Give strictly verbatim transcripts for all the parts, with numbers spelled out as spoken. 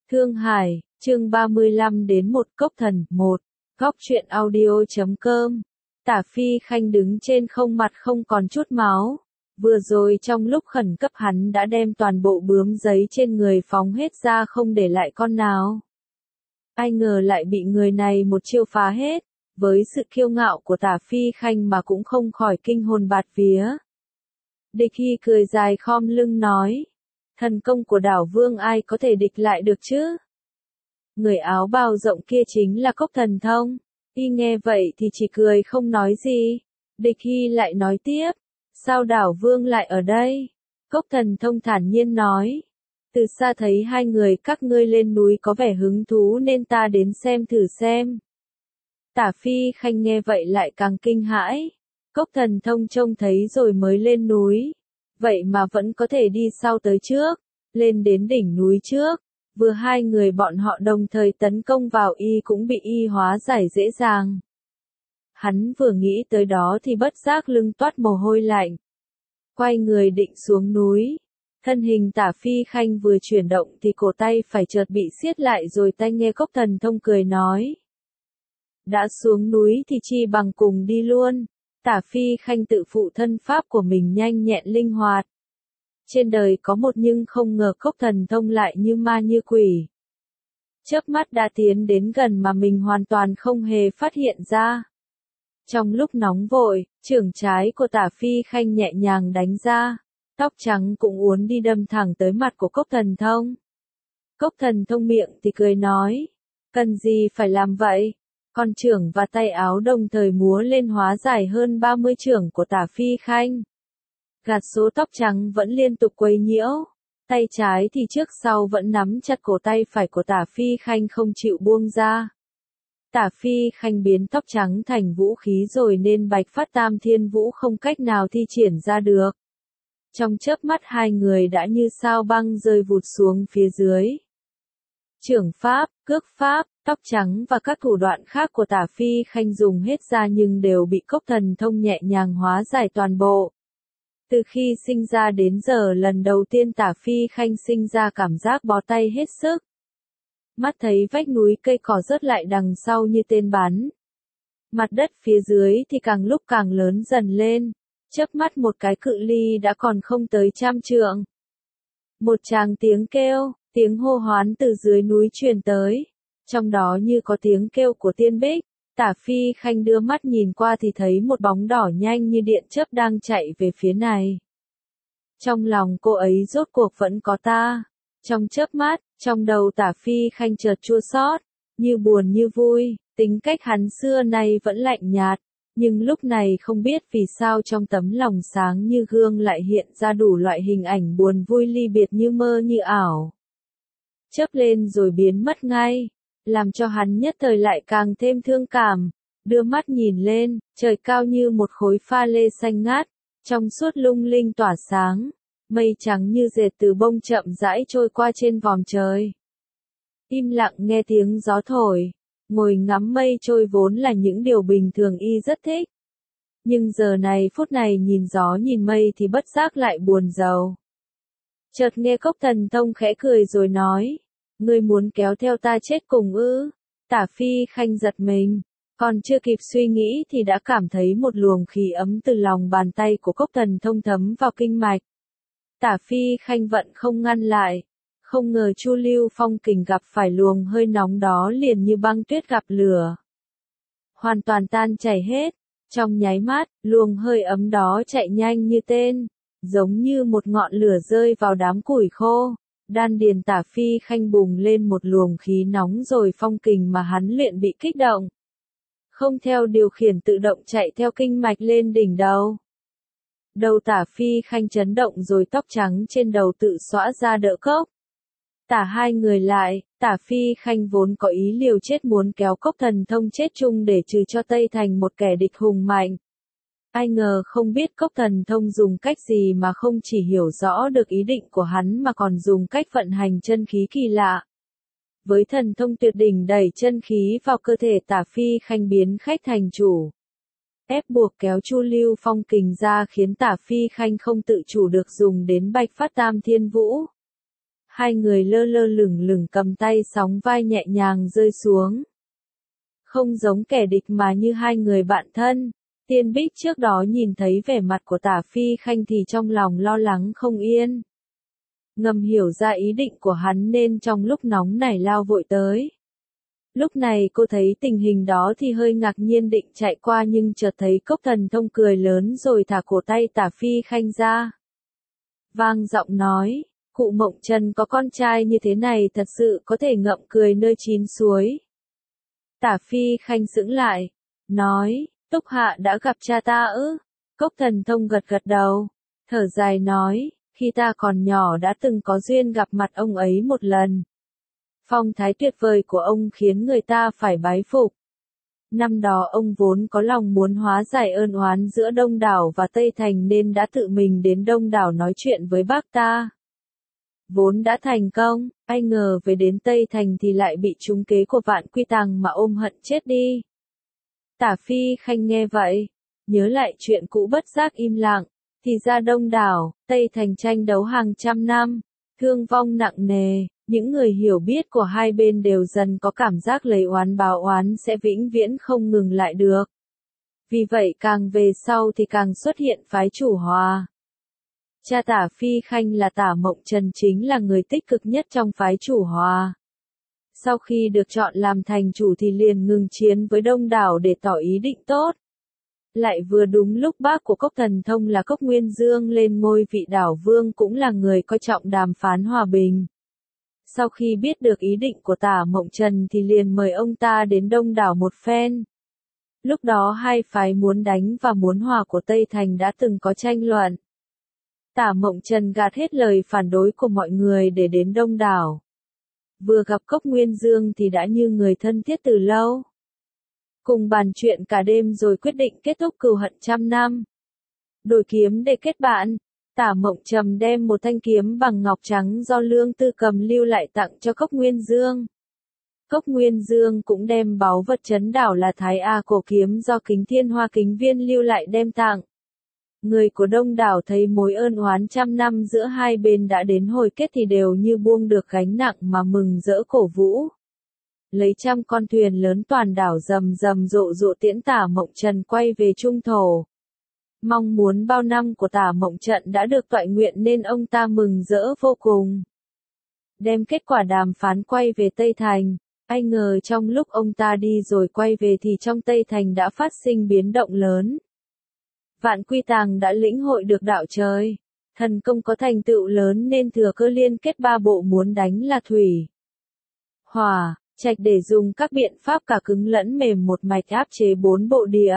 Thương Hải, chương ba mươi lăm đến một Cốc Thần, một. Góc truyện audio chấm com. Tả Phi Khanh đứng trên không, mặt không còn chút máu. Vừa rồi trong lúc khẩn cấp hắn đã đem toàn bộ bướm giấy trên người phóng hết ra, không để lại con nào. Ai ngờ lại bị người này một chiêu phá hết. Với sự kiêu ngạo của Tả Phi Khanh mà cũng không khỏi kinh hồn bạt vía. Địch Hy cười dài khom lưng nói. Thần công của đảo vương ai có thể địch lại được chứ? Người áo bào rộng kia chính là Cốc Thần Thông. Y nghe vậy thì chỉ cười không nói gì. Địch Hy lại nói tiếp. Sao đảo vương lại ở đây? Cốc Thần Thông thản nhiên nói. Từ xa thấy hai người các ngươi lên núi có vẻ hứng thú nên ta đến xem thử xem. Tả Phi Khanh nghe vậy lại càng kinh hãi. Cốc Thần Thông trông thấy rồi mới lên núi. Vậy mà vẫn có thể đi sau tới trước, lên đến đỉnh núi trước. Vừa hai người bọn họ đồng thời tấn công vào y cũng bị y hóa giải dễ dàng. Hắn vừa nghĩ tới đó thì bất giác lưng toát mồ hôi lạnh. Quay người định xuống núi. Thân hình Tả Phi Khanh vừa chuyển động thì cổ tay phải chợt bị siết lại, rồi tai nghe Cốc Thần Thông cười nói. Đã xuống núi thì chi bằng cùng đi luôn. Tả Phi Khanh tự phụ thân pháp của mình nhanh nhẹn linh hoạt. Trên đời có một nhưng không ngờ Cốc Thần Thông lại như ma như quỷ. Chớp mắt đã tiến đến gần mà mình hoàn toàn không hề phát hiện ra. Trong lúc nóng vội, chưởng trái của Tả Phi Khanh nhẹ nhàng đánh ra. Tóc trắng cũng uốn đi đâm thẳng tới mặt của Cốc Thần Thông. Cốc Thần Thông miệng thì cười nói. Cần gì phải làm vậy? Con chưởng và tay áo đồng thời múa lên hóa giải hơn ba mươi chưởng của Tả Phi Khanh. Gạt số tóc trắng vẫn liên tục quấy nhiễu. Tay trái thì trước sau vẫn nắm chặt cổ tay phải của Tả Phi Khanh không chịu buông ra. Tả Phi Khanh biến tóc trắng thành vũ khí rồi nên Bạch Phát Tam Thiên Vũ không cách nào thi triển ra được. Trong chớp mắt hai người đã như sao băng rơi vụt xuống phía dưới. Chưởng pháp, cước pháp, tóc trắng và các thủ đoạn khác của Tả Phi Khanh dùng hết ra nhưng đều bị Cốc Thần Thông nhẹ nhàng hóa giải toàn bộ. Từ khi sinh ra đến giờ lần đầu tiên Tả Phi Khanh sinh ra cảm giác bó tay hết sức. Mắt thấy vách núi cây cỏ rớt lại đằng sau như tên bắn. Mặt đất phía dưới thì càng lúc càng lớn dần lên. Chớp mắt một cái cự ly đã còn không tới trăm trượng. Một tràng tiếng kêu, tiếng hô hoán từ dưới núi truyền tới. Trong đó như có tiếng kêu của tiên bích. Tả Phi Khanh đưa mắt nhìn qua thì thấy một bóng đỏ nhanh như điện chớp đang chạy về phía này. Trong lòng cô ấy rốt cuộc vẫn có ta. Trong chớp mắt, trong đầu Tả Phi Khanh chợt chua xót, như buồn như vui. Tính cách hắn xưa nay vẫn lạnh nhạt, nhưng lúc này không biết vì sao trong tấm lòng sáng như gương lại hiện ra đủ loại hình ảnh buồn vui ly biệt như mơ như ảo. Chớp lên rồi biến mất ngay. Làm cho hắn nhất thời lại càng thêm thương cảm. Đưa mắt nhìn lên, trời cao như một khối pha lê xanh ngát, trong suốt lung linh tỏa sáng, mây trắng như dệt từ bông chậm rãi trôi qua trên vòm trời. Im lặng nghe tiếng gió thổi, ngồi ngắm mây trôi vốn là những điều bình thường y rất thích. Nhưng giờ này phút này nhìn gió nhìn mây thì bất giác lại buồn rầu. Chợt nghe Cốc Thần Thông khẽ cười rồi nói. Ngươi muốn kéo theo ta chết cùng ư? Tả Phi Khanh giật mình, còn chưa kịp suy nghĩ thì đã cảm thấy một luồng khí ấm từ lòng bàn tay của Cốc Thần Thông thấm vào kinh mạch. Tả Phi Khanh vận không ngăn lại, không ngờ Chu Lưu Phong kình gặp phải luồng hơi nóng đó liền như băng tuyết gặp lửa. Hoàn toàn tan chảy hết, trong nháy mắt, luồng hơi ấm đó chạy nhanh như tên, giống như một ngọn lửa rơi vào đám củi khô. Đan điền Tả Phi Khanh bùng lên một luồng khí nóng rồi phong kình mà hắn luyện bị kích động. Không theo điều khiển tự động chạy theo kinh mạch lên đỉnh đầu. Đầu Tả Phi Khanh chấn động rồi tóc trắng trên đầu tự xõa ra đỡ Cốc. Tả hai người lại, Tả Phi Khanh vốn có ý liều chết muốn kéo Cốc Thần Thông chết chung để trừ cho Tây Thành một kẻ địch hùng mạnh. Ai ngờ không biết Cốc Thần Thông dùng cách gì mà không chỉ hiểu rõ được ý định của hắn mà còn dùng cách vận hành chân khí kỳ lạ. Với thần thông tuyệt đỉnh đẩy chân khí vào cơ thể Tả Phi Khanh biến khách thành chủ. Ép buộc kéo Chu Lưu Phong kình ra khiến Tả Phi Khanh không tự chủ được dùng đến Bạch Phát Tam Thiên Vũ. Hai người lơ lơ lửng lửng cầm tay sóng vai nhẹ nhàng rơi xuống. Không giống kẻ địch mà như hai người bạn thân. Tiên Bích trước đó nhìn thấy vẻ mặt của Tả Phi Khanh thì trong lòng lo lắng không yên. Ngầm hiểu ra ý định của hắn nên trong lúc nóng nảy lao vội tới. Lúc này cô thấy tình hình đó thì hơi ngạc nhiên định chạy qua nhưng chợt thấy Cốc Thần Thông cười lớn rồi thả cổ tay Tả Phi Khanh ra. Vang giọng nói, cụ Mộng Trần có con trai như thế này thật sự có thể ngậm cười nơi chín suối. Tả Phi Khanh sững lại, nói, Túc Hạ đã gặp cha ta ư? Cốc Thần Thông gật gật đầu, thở dài nói, khi ta còn nhỏ đã từng có duyên gặp mặt ông ấy một lần. Phong thái tuyệt vời của ông khiến người ta phải bái phục. Năm đó ông vốn có lòng muốn hóa giải ơn oán giữa Đông Đảo và Tây Thành nên đã tự mình đến Đông Đảo nói chuyện với bác ta. Vốn đã thành công, ai ngờ về đến Tây Thành thì lại bị trúng kế của Vạn Quy Tàng mà ôm hận chết đi. Tả Phi Khanh nghe vậy, nhớ lại chuyện cũ bất giác im lặng, thì ra Đông Đảo, Tây Thành tranh đấu hàng trăm năm, thương vong nặng nề, những người hiểu biết của hai bên đều dần có cảm giác lấy oán báo oán sẽ vĩnh viễn không ngừng lại được. Vì vậy càng về sau thì càng xuất hiện phái chủ hòa. Cha Tả Phi Khanh là Tả Mộng Trần chính là người tích cực nhất trong phái chủ hòa. Sau khi được chọn làm thành chủ thì liền ngừng chiến với Đông Đảo để tỏ ý định tốt. Lại vừa đúng lúc bác của Cốc Thần Thông là Cốc Nguyên Dương lên ngôi vị đảo vương cũng là người coi trọng đàm phán hòa bình. Sau khi biết được ý định của Tả Mộng Trần thì liền mời ông ta đến Đông Đảo một phen. Lúc đó hai phái muốn đánh và muốn hòa của Tây Thành đã từng có tranh luận. Tả Mộng Trần gạt hết lời phản đối của mọi người để đến Đông Đảo. Vừa gặp Cốc Nguyên Dương thì đã như người thân thiết từ lâu. Cùng bàn chuyện cả đêm rồi quyết định kết thúc cừu hận trăm năm. Đổi kiếm để kết bạn, Tả Mộng Trầm đem một thanh kiếm bằng ngọc trắng do Lương Tư Cầm lưu lại tặng cho Cốc Nguyên Dương. Cốc Nguyên Dương cũng đem báu vật trấn đảo là Thái A cổ kiếm do Kính Thiên Hoa Kính Viên lưu lại đem tặng. Người của Đông Đảo thấy mối ơn oán trăm năm giữa hai bên đã đến hồi kết thì đều như buông được gánh nặng mà mừng rỡ cổ vũ. Lấy trăm con thuyền lớn toàn đảo rầm rầm rộ rộ tiễn Tả Mộng Trần quay về Trung Thổ. Mong muốn bao năm của Tả Mộng Trần đã được toại nguyện nên ông ta mừng rỡ vô cùng. Đem kết quả đàm phán quay về Tây Thành, ai ngờ trong lúc ông ta đi rồi quay về thì trong Tây Thành đã phát sinh biến động lớn. Vạn Quy Tàng đã lĩnh hội được đạo trời, thần công có thành tựu lớn nên thừa cơ liên kết ba bộ muốn đánh là thủy, hỏa, trạch để dùng các biện pháp cả cứng lẫn mềm một mạch áp chế bốn bộ địa.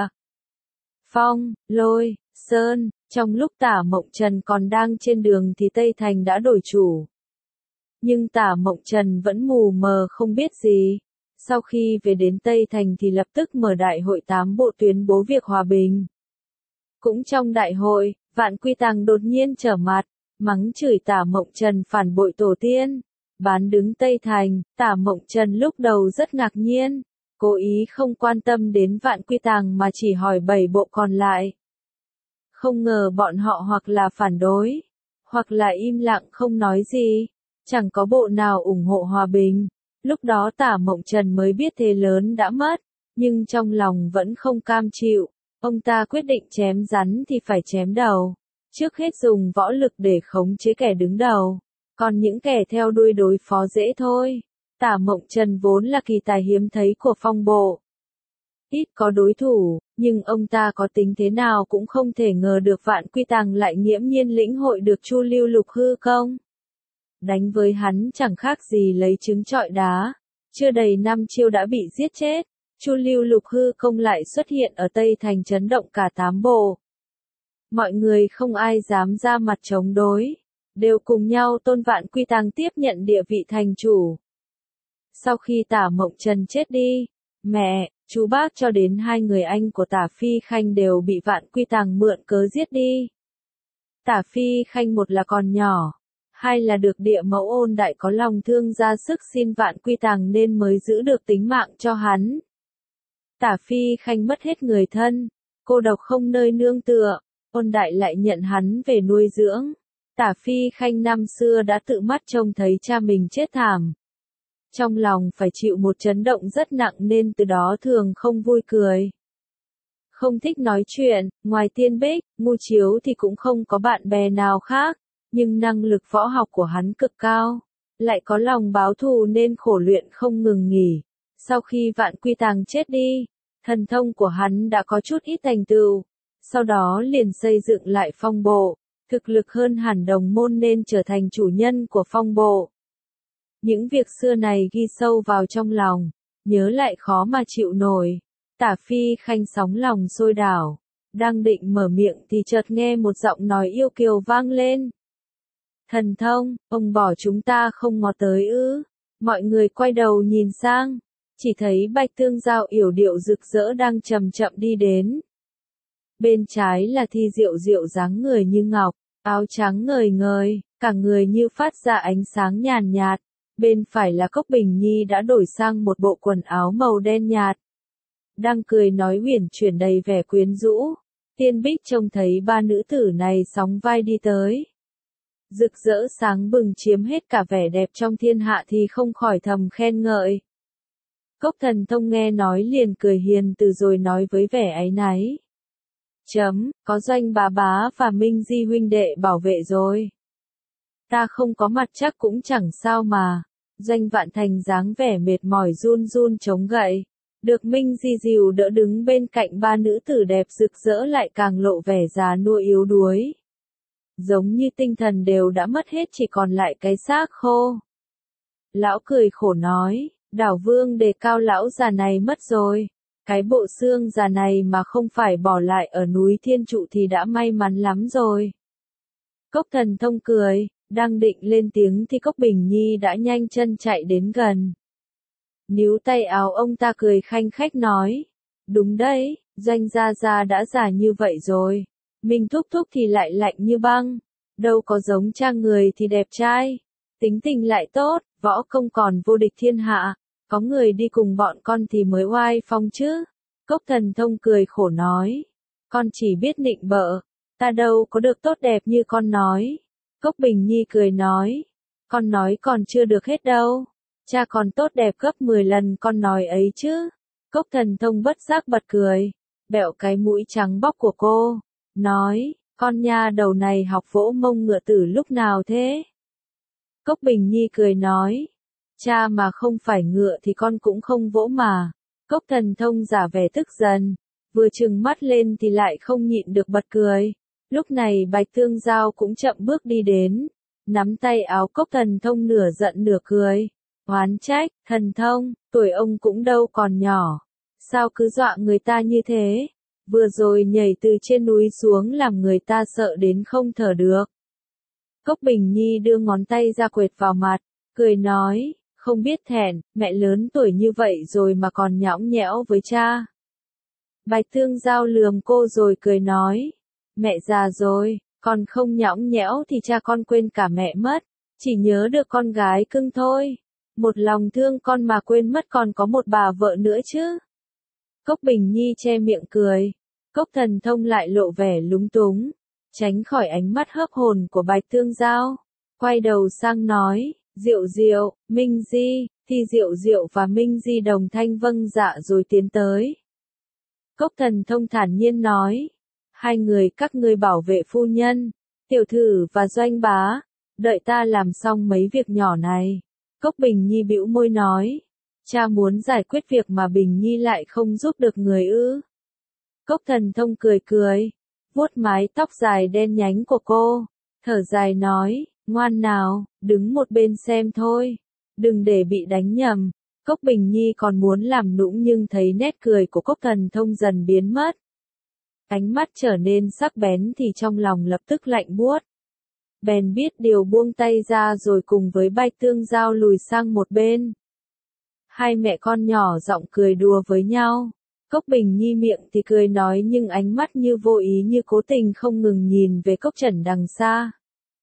Phong, lôi, sơn, trong lúc Tả Mộng Trần còn đang trên đường thì Tây Thành đã đổi chủ. Nhưng Tả Mộng Trần vẫn mù mờ không biết gì. Sau khi về đến Tây Thành thì lập tức mở đại hội tám bộ tuyên bố việc hòa bình. Cũng trong đại hội, Vạn Quy Tàng đột nhiên trở mặt, mắng chửi Tả Mộng Trần phản bội tổ tiên, bán đứng Tây Thành. Tả Mộng Trần lúc đầu rất ngạc nhiên, cố ý không quan tâm đến Vạn Quy Tàng mà chỉ hỏi bảy bộ còn lại. Không ngờ bọn họ hoặc là phản đối, hoặc là im lặng không nói gì, chẳng có bộ nào ủng hộ hòa bình. Lúc đó Tả Mộng Trần mới biết thế lớn đã mất, nhưng trong lòng vẫn không cam chịu. Ông ta quyết định chém rắn thì phải chém đầu. Trước hết dùng võ lực để khống chế kẻ đứng đầu. Còn những kẻ theo đuôi đối phó dễ thôi. Tả Mộng Trần vốn là kỳ tài hiếm thấy của phong bộ. Ít có đối thủ, nhưng ông ta có tính thế nào cũng không thể ngờ được Vạn Quy Tàng lại nghiễm nhiên lĩnh hội được Chu Lưu Lục hư công. Đánh với hắn chẳng khác gì lấy trứng trọi đá. Chưa đầy năm chiêu đã bị giết chết. Chu Lưu Lục hư công lại xuất hiện ở Tây Thành chấn động cả tám bộ. Mọi người không ai dám ra mặt chống đối, đều cùng nhau tôn Vạn Quy Tàng tiếp nhận địa vị thành chủ. Sau khi Tả Mộng Trần chết đi, mẹ, chú bác cho đến hai người anh của Tả Phi Khanh đều bị Vạn Quy Tàng mượn cớ giết đi. Tả Phi Khanh một là còn nhỏ, hai là được địa mẫu Ôn Đại có lòng thương ra sức xin Vạn Quy Tàng nên mới giữ được tính mạng cho hắn. Tả Phi Khanh mất hết người thân, cô độc không nơi nương tựa, Ôn Đại lại nhận hắn về nuôi dưỡng. Tả Phi Khanh năm xưa đã tự mắt trông thấy cha mình chết thảm. Trong lòng phải chịu một chấn động rất nặng nên từ đó thường không vui cười. Không thích nói chuyện, ngoài Tiên Bích, Ngu Chiếu thì cũng không có bạn bè nào khác, nhưng năng lực võ học của hắn cực cao, lại có lòng báo thù nên khổ luyện không ngừng nghỉ. Sau khi Vạn Quy Tàng chết đi, thần thông của hắn đã có chút ít thành tựu, sau đó liền xây dựng lại phong bộ, thực lực hơn hẳn đồng môn nên trở thành chủ nhân của phong bộ. Những việc xưa này ghi sâu vào trong lòng, nhớ lại khó mà chịu nổi. Tả Phi Khanh sóng lòng sôi đảo, đang định mở miệng thì chợt nghe một giọng nói yêu kiều vang lên. Thần thông, ông bỏ chúng ta không ngó tới ư? Mọi người quay đầu nhìn sang, chỉ thấy Bạch Tương Giao yểu điệu rực rỡ đang chậm chậm đi đến. Bên trái là Thi Diệu Diệu dáng người như ngọc, áo trắng ngời ngời, cả người như phát ra ánh sáng nhàn nhạt. Bên phải là Cốc Bình Nhi đã đổi sang một bộ quần áo màu đen nhạt. Đang cười nói uyển chuyển đầy vẻ quyến rũ. Tiên Bích trông thấy ba nữ tử này sóng vai đi tới. Rực rỡ sáng bừng chiếm hết cả vẻ đẹp trong thiên hạ thì không khỏi thầm khen ngợi. Cốc Thần Thông nghe nói liền cười hiền từ rồi nói với vẻ áy náy. Chấm, có Doanh bá bá và Minh Di huynh đệ bảo vệ rồi. Ta không có mặt chắc cũng chẳng sao mà. Doanh Vạn Thành dáng vẻ mệt mỏi run run chống gậy. Được Minh Di dìu đỡ đứng bên cạnh ba nữ tử đẹp rực rỡ lại càng lộ vẻ già nua yếu đuối. Giống như tinh thần đều đã mất hết chỉ còn lại cái xác khô. Lão cười khổ nói, Đảo Vương đề cao lão già này mất rồi. Cái bộ xương già này mà không phải bỏ lại ở núi Thiên Trụ thì đã may mắn lắm rồi. Cốc Thần Thông cười, đang định lên tiếng thì Cốc Bình Nhi đã nhanh chân chạy đến gần. Níu tay áo ông ta cười khanh khách nói, đúng đấy, Doanh gia gia đã già như vậy rồi. Mình thúc thúc thì lại lạnh như băng, đâu có giống cha người thì đẹp trai, tính tình lại tốt, võ công còn vô địch thiên hạ, có người đi cùng bọn con thì mới oai phong chứ. Cốc Thần Thông cười khổ nói, con chỉ biết nịnh bợ, ta đâu có được tốt đẹp như con nói. Cốc Bình Nhi cười nói, con nói còn chưa được hết đâu, cha còn tốt đẹp gấp mười lần con nói ấy chứ. Cốc Thần Thông bất giác bật cười, bẹo cái mũi trắng bóc của cô, nói, con nha đầu này học vỗ mông ngựa từ lúc nào thế? Cốc Bình Nhi cười nói, cha mà không phải ngựa thì con cũng không vỗ mà. Cốc Thần Thông giả vẻ tức giận, vừa trừng mắt lên thì lại không nhịn được bật cười. Lúc này Bạch Tương Giao cũng chậm bước đi đến, nắm tay áo Cốc Thần Thông nửa giận nửa cười, oán trách, Thần Thông, tuổi ông cũng đâu còn nhỏ, sao cứ dọa người ta như thế, vừa rồi nhảy từ trên núi xuống làm người ta sợ đến không thở được. Cốc Bình Nhi đưa ngón tay ra quệt vào mặt, cười nói, không biết thẹn, mẹ lớn tuổi như vậy rồi mà còn nhõng nhẽo với cha. Bạch Tương Giao lườm cô rồi cười nói, mẹ già rồi, còn không nhõng nhẽo thì cha con quên cả mẹ mất, chỉ nhớ được con gái cưng thôi. Một lòng thương con mà quên mất còn có một bà vợ nữa chứ. Cốc Bình Nhi che miệng cười, Cốc Thần Thông lại lộ vẻ lúng túng, tránh khỏi ánh mắt hớp hồn của Bạch Tương Giao, quay đầu sang nói, Diệu Diệu, Minh Di, thì Diệu Diệu và Minh Di đồng thanh vâng dạ rồi tiến tới. Cốc Thần Thông thản nhiên nói, hai người các ngươi bảo vệ phu nhân, tiểu thử và Doanh bá, đợi ta làm xong mấy việc nhỏ này. Cốc Bình Nhi bĩu môi nói, cha muốn giải quyết việc mà Bình Nhi lại không giúp được người ư. Cốc Thần Thông cười cười, vuốt mái tóc dài đen nhánh của cô, thở dài nói, ngoan nào, đứng một bên xem thôi, đừng để bị đánh nhầm. Cốc Bình Nhi còn muốn làm nũng nhưng thấy nét cười của Cốc Thần Thông dần biến mất. Ánh mắt trở nên sắc bén thì trong lòng lập tức lạnh buốt. Bèn biết điều buông tay ra rồi cùng với Bạch Tương Giao lùi sang một bên. Hai mẹ con nhỏ giọng cười đùa với nhau. Cốc Bình Nhi miệng thì cười nói nhưng ánh mắt như vô ý như cố tình không ngừng nhìn về Cốc Trần đằng xa.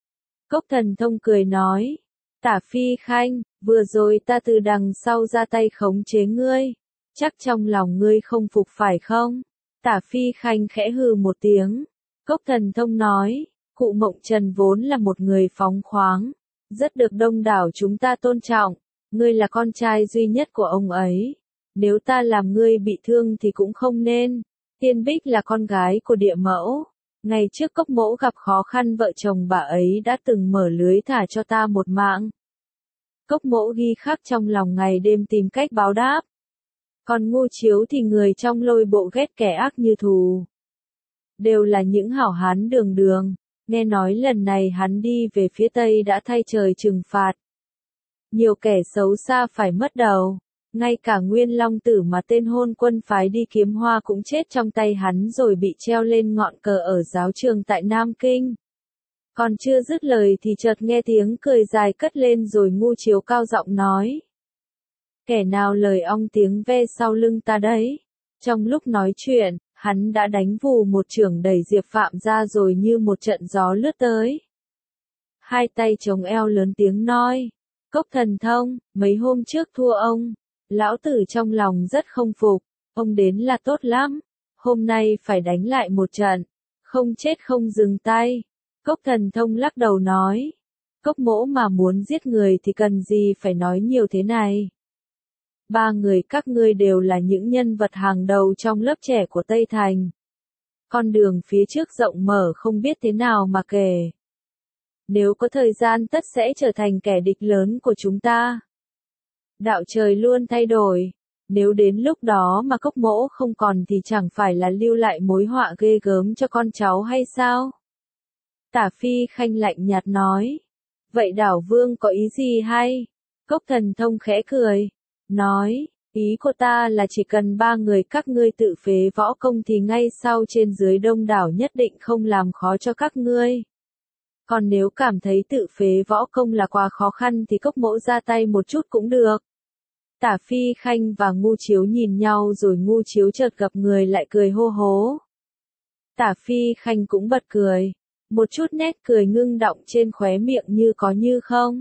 Cốc Thần Thông cười nói, Tả Phi Khanh, vừa rồi ta từ đằng sau ra tay khống chế ngươi, chắc trong lòng ngươi không phục phải không? Tả Phi Khanh khẽ hừ một tiếng. Cốc Thần Thông nói, Cụ Mộng Trần vốn là một người phóng khoáng, rất được đông đảo chúng ta tôn trọng, ngươi là con trai duy nhất của ông ấy. Nếu ta làm ngươi bị thương thì cũng không nên. Tiên Bích là con gái của địa mẫu. Ngày trước Cốc Mỗ gặp khó khăn vợ chồng bà ấy đã từng mở lưới thả cho ta một mạng. Cốc Mỗ ghi khắc trong lòng ngày đêm tìm cách báo đáp. Còn Ngu Chiếu thì người trong Lôi Bộ ghét kẻ ác như thù. Đều là những hảo hán đường đường, nghe nói lần này hắn đi về phía Tây đã thay trời trừng phạt. Nhiều kẻ xấu xa phải mất đầu, ngay cả Nguyên Long Tử mà tên hôn quân phái đi kiếm hoa cũng chết trong tay hắn rồi bị treo lên ngọn cờ ở giáo trường tại Nam Kinh. Còn chưa dứt lời thì chợt nghe tiếng cười dài cất lên rồi Ngu Chiếu cao giọng nói. Kẻ nào lời ong tiếng ve sau lưng ta đấy? Trong lúc nói chuyện, hắn đã đánh vù một chưởng đẩy Diệp Phạm ra rồi như một trận gió lướt tới. Hai tay chống eo lớn tiếng nói. Cốc Thần Thông, mấy hôm trước thua ông. Lão tử trong lòng rất không phục. Ông đến là tốt lắm. Hôm nay phải đánh lại một trận. Không chết không dừng tay. Cốc Thần Thông lắc đầu nói. Cốc Mỗ mà muốn giết người thì cần gì phải nói nhiều thế này. Ba người các ngươi đều là những nhân vật hàng đầu trong lớp trẻ của Tây Thành. Con đường phía trước rộng mở không biết thế nào mà kể. Nếu có thời gian tất sẽ trở thành kẻ địch lớn của chúng ta. Đạo trời luôn thay đổi. Nếu đến lúc đó mà Cốc Mỗ không còn thì chẳng phải là lưu lại mối họa ghê gớm cho con cháu hay sao? Tả Phi Khanh lạnh nhạt nói. Vậy Đảo Vương có ý gì hay? Cốc Thần Thông khẽ cười. Nói, ý của ta là chỉ cần ba người các ngươi tự phế võ công thì ngay sau trên dưới đông đảo nhất định không làm khó cho các ngươi. Còn nếu cảm thấy tự phế võ công là quá khó khăn thì Cốc Mỗ ra tay một chút cũng được. Tả Phi Khanh và Ngu Chiếu nhìn nhau rồi Ngu Chiếu chợt gặp người lại cười hô hố. Tả Phi Khanh cũng bật cười. Một chút nét cười ngưng đọng trên khóe miệng như có như không.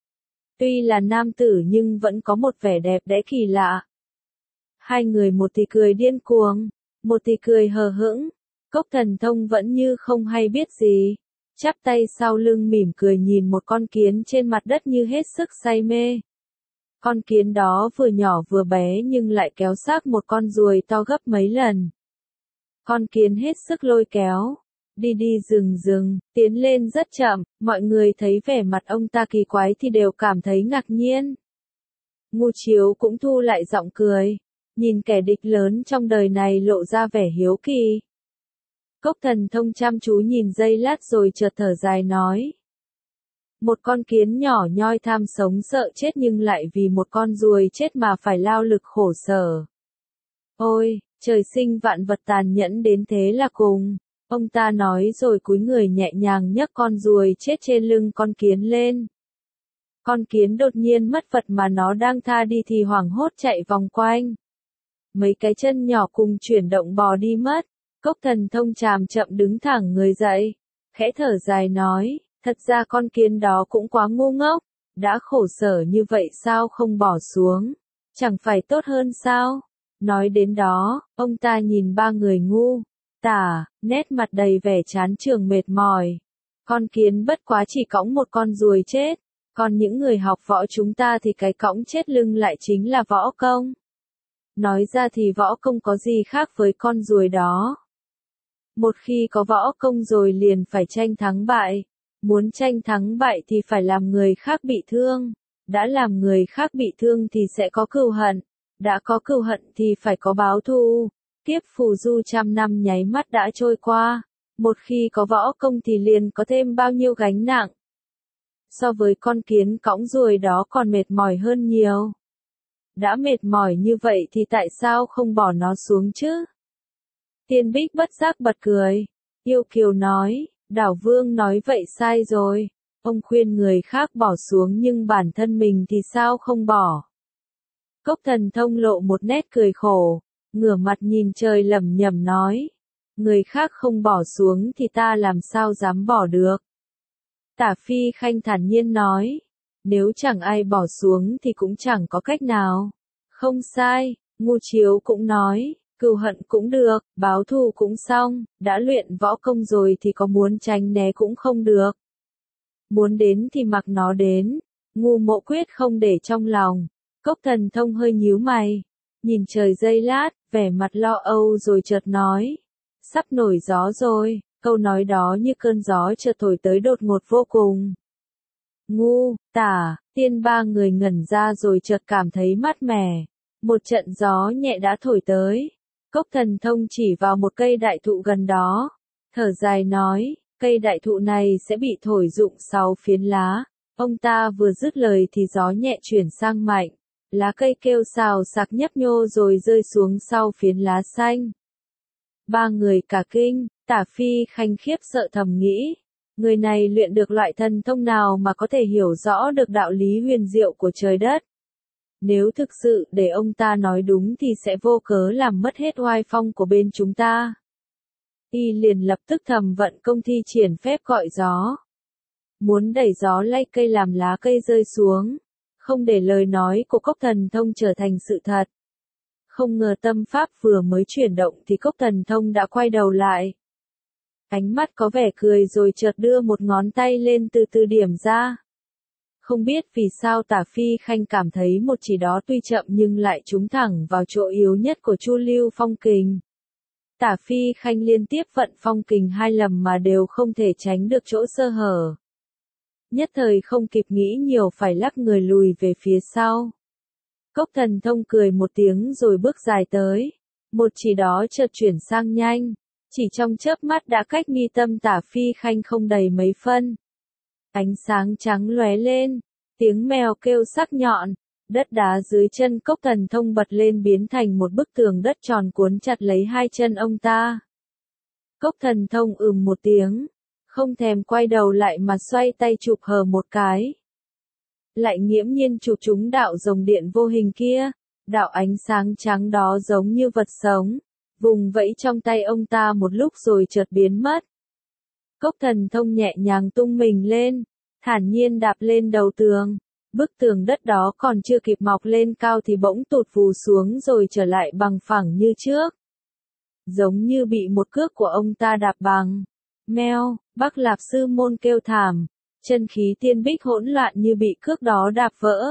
Tuy là nam tử nhưng vẫn có một vẻ đẹp đẽ kỳ lạ. Hai người một thì cười điên cuồng, một thì cười hờ hững. Cốc Thần Thông vẫn như không hay biết gì. Chắp tay sau lưng mỉm cười nhìn một con kiến trên mặt đất như hết sức say mê. Con kiến đó vừa nhỏ vừa bé nhưng lại kéo xác một con ruồi to gấp mấy lần. Con kiến hết sức lôi kéo. Đi đi rừng rừng, tiến lên rất chậm, mọi người thấy vẻ mặt ông ta kỳ quái thì đều cảm thấy ngạc nhiên. Ngu Chiếu cũng thu lại giọng cười, nhìn kẻ địch lớn trong đời này lộ ra vẻ hiếu kỳ. Cốc Thần Thông chăm chú nhìn giây lát rồi chợt thở dài nói. Một con kiến nhỏ nhoi tham sống sợ chết nhưng lại vì một con ruồi chết mà phải lao lực khổ sở. Ôi, trời sinh vạn vật tàn nhẫn đến thế là cùng. Ông ta nói rồi cúi người nhẹ nhàng nhấc con ruồi chết trên lưng con kiến lên. Con kiến đột nhiên mất vật mà nó đang tha đi thì hoảng hốt chạy vòng quanh. Mấy cái chân nhỏ cùng chuyển động bò đi mất. Cốc Thần Thông chàm chậm đứng thẳng người dậy. Khẽ thở dài nói, thật ra con kiến đó cũng quá ngu ngốc. Đã khổ sở như vậy sao không bỏ xuống. Chẳng phải tốt hơn sao? Nói đến đó, ông ta nhìn ba người ngu. Tả, nét mặt đầy vẻ chán chường mệt mỏi. Con kiến bất quá chỉ cõng một con ruồi chết, còn những người học võ chúng ta thì cái cõng chết lưng lại chính là võ công. Nói ra thì võ công có gì khác với con ruồi đó. Một khi có võ công rồi liền phải tranh thắng bại. Muốn tranh thắng bại thì phải làm người khác bị thương. Đã làm người khác bị thương thì sẽ có cừu hận. Đã có cừu hận thì phải có báo thù. Tiếp phù du trăm năm nháy mắt đã trôi qua. Một khi có võ công thì liền có thêm bao nhiêu gánh nặng. So với con kiến cõng ruồi đó còn mệt mỏi hơn nhiều. Đã mệt mỏi như vậy thì tại sao không bỏ nó xuống chứ? Tiên Bích bất giác bật cười. Yêu Kiều nói, Đảo Vương nói vậy sai rồi. Ông khuyên người khác bỏ xuống nhưng bản thân mình thì sao không bỏ? Cốc Thần Thông lộ một nét cười khổ. Ngửa mặt nhìn trời lẩm nhẩm nói. Người khác không bỏ xuống thì ta làm sao dám bỏ được. Tả Phi Khanh thản nhiên nói. Nếu chẳng ai bỏ xuống thì cũng chẳng có cách nào. Không sai, Ngu Chiếu cũng nói. Cừu hận cũng được, báo thù cũng xong, đã luyện võ công rồi thì có muốn tránh né cũng không được. Muốn đến thì mặc nó đến, Ngu Mộ quyết không để trong lòng. Cốc Thần Thông hơi nhíu mày, nhìn trời giây lát, vẻ mặt lo âu rồi chợt nói. Sắp nổi gió rồi, câu nói đó như cơn gió chợt thổi tới đột ngột vô cùng. Ngu, Tả, Tiên ba người ngẩn ra rồi chợt cảm thấy mát mẻ. Một trận gió nhẹ đã thổi tới. Cốc Thần Thông chỉ vào một cây đại thụ gần đó. Thở dài nói, cây đại thụ này sẽ bị thổi rụng sáu phiến lá. Ông ta vừa dứt lời thì gió nhẹ chuyển sang mạnh. Lá cây kêu xào xạc nhấp nhô rồi rơi xuống sau phiến lá xanh. Ba người cả kinh, Tả Phi Khanh khiếp sợ thầm nghĩ. Người này luyện được loại thần thông nào mà có thể hiểu rõ được đạo lý huyền diệu của trời đất. Nếu thực sự để ông ta nói đúng thì sẽ vô cớ làm mất hết oai phong của bên chúng ta. Y liền lập tức thầm vận công thi triển phép gọi gió. Muốn đẩy gió lay cây làm lá cây rơi xuống. Không để lời nói của Cốc Thần Thông trở thành sự thật. Không ngờ tâm pháp vừa mới chuyển động thì Cốc Thần Thông đã quay đầu lại. Ánh mắt có vẻ cười rồi chợt đưa một ngón tay lên từ từ điểm ra. Không biết vì sao Tả Phi Khanh cảm thấy một chỉ đó tuy chậm nhưng lại trúng thẳng vào chỗ yếu nhất của Chu Lưu Phong Kình. Tả Phi Khanh liên tiếp vận phong kình hai lần mà đều không thể tránh được chỗ sơ hở. Nhất thời không kịp nghĩ nhiều phải lắc người lùi về phía sau. Cốc Thần Thông cười một tiếng rồi bước dài tới. Một chỉ đó chợt chuyển sang nhanh. Chỉ trong chớp mắt đã cách mi tâm Tả Phi Khanh không đầy mấy phân. Ánh sáng trắng lóe lên, tiếng mèo kêu sắc nhọn, đất đá dưới chân Cốc Thần Thông bật lên biến thành một bức tường đất tròn cuốn chặt lấy hai chân ông ta. Cốc Thần Thông ừm một tiếng, không thèm quay đầu lại mà xoay tay chụp hờ một cái. Lại nghiễm nhiên chụp trúng đạo rồng điện vô hình kia, đạo ánh sáng trắng đó giống như vật sống, vùng vẫy trong tay ông ta một lúc rồi chợt biến mất. Cốc Thần Thông nhẹ nhàng tung mình lên, thản nhiên đạp lên đầu tường. Bức tường đất đó còn chưa kịp mọc lên cao thì bỗng tụt vù xuống rồi trở lại bằng phẳng như trước. Giống như bị một cước của ông ta đạp bằng. Meo, Bắc Lạp Sư Môn kêu thảm, chân khí tiên bích hỗn loạn như bị cước đó đạp vỡ.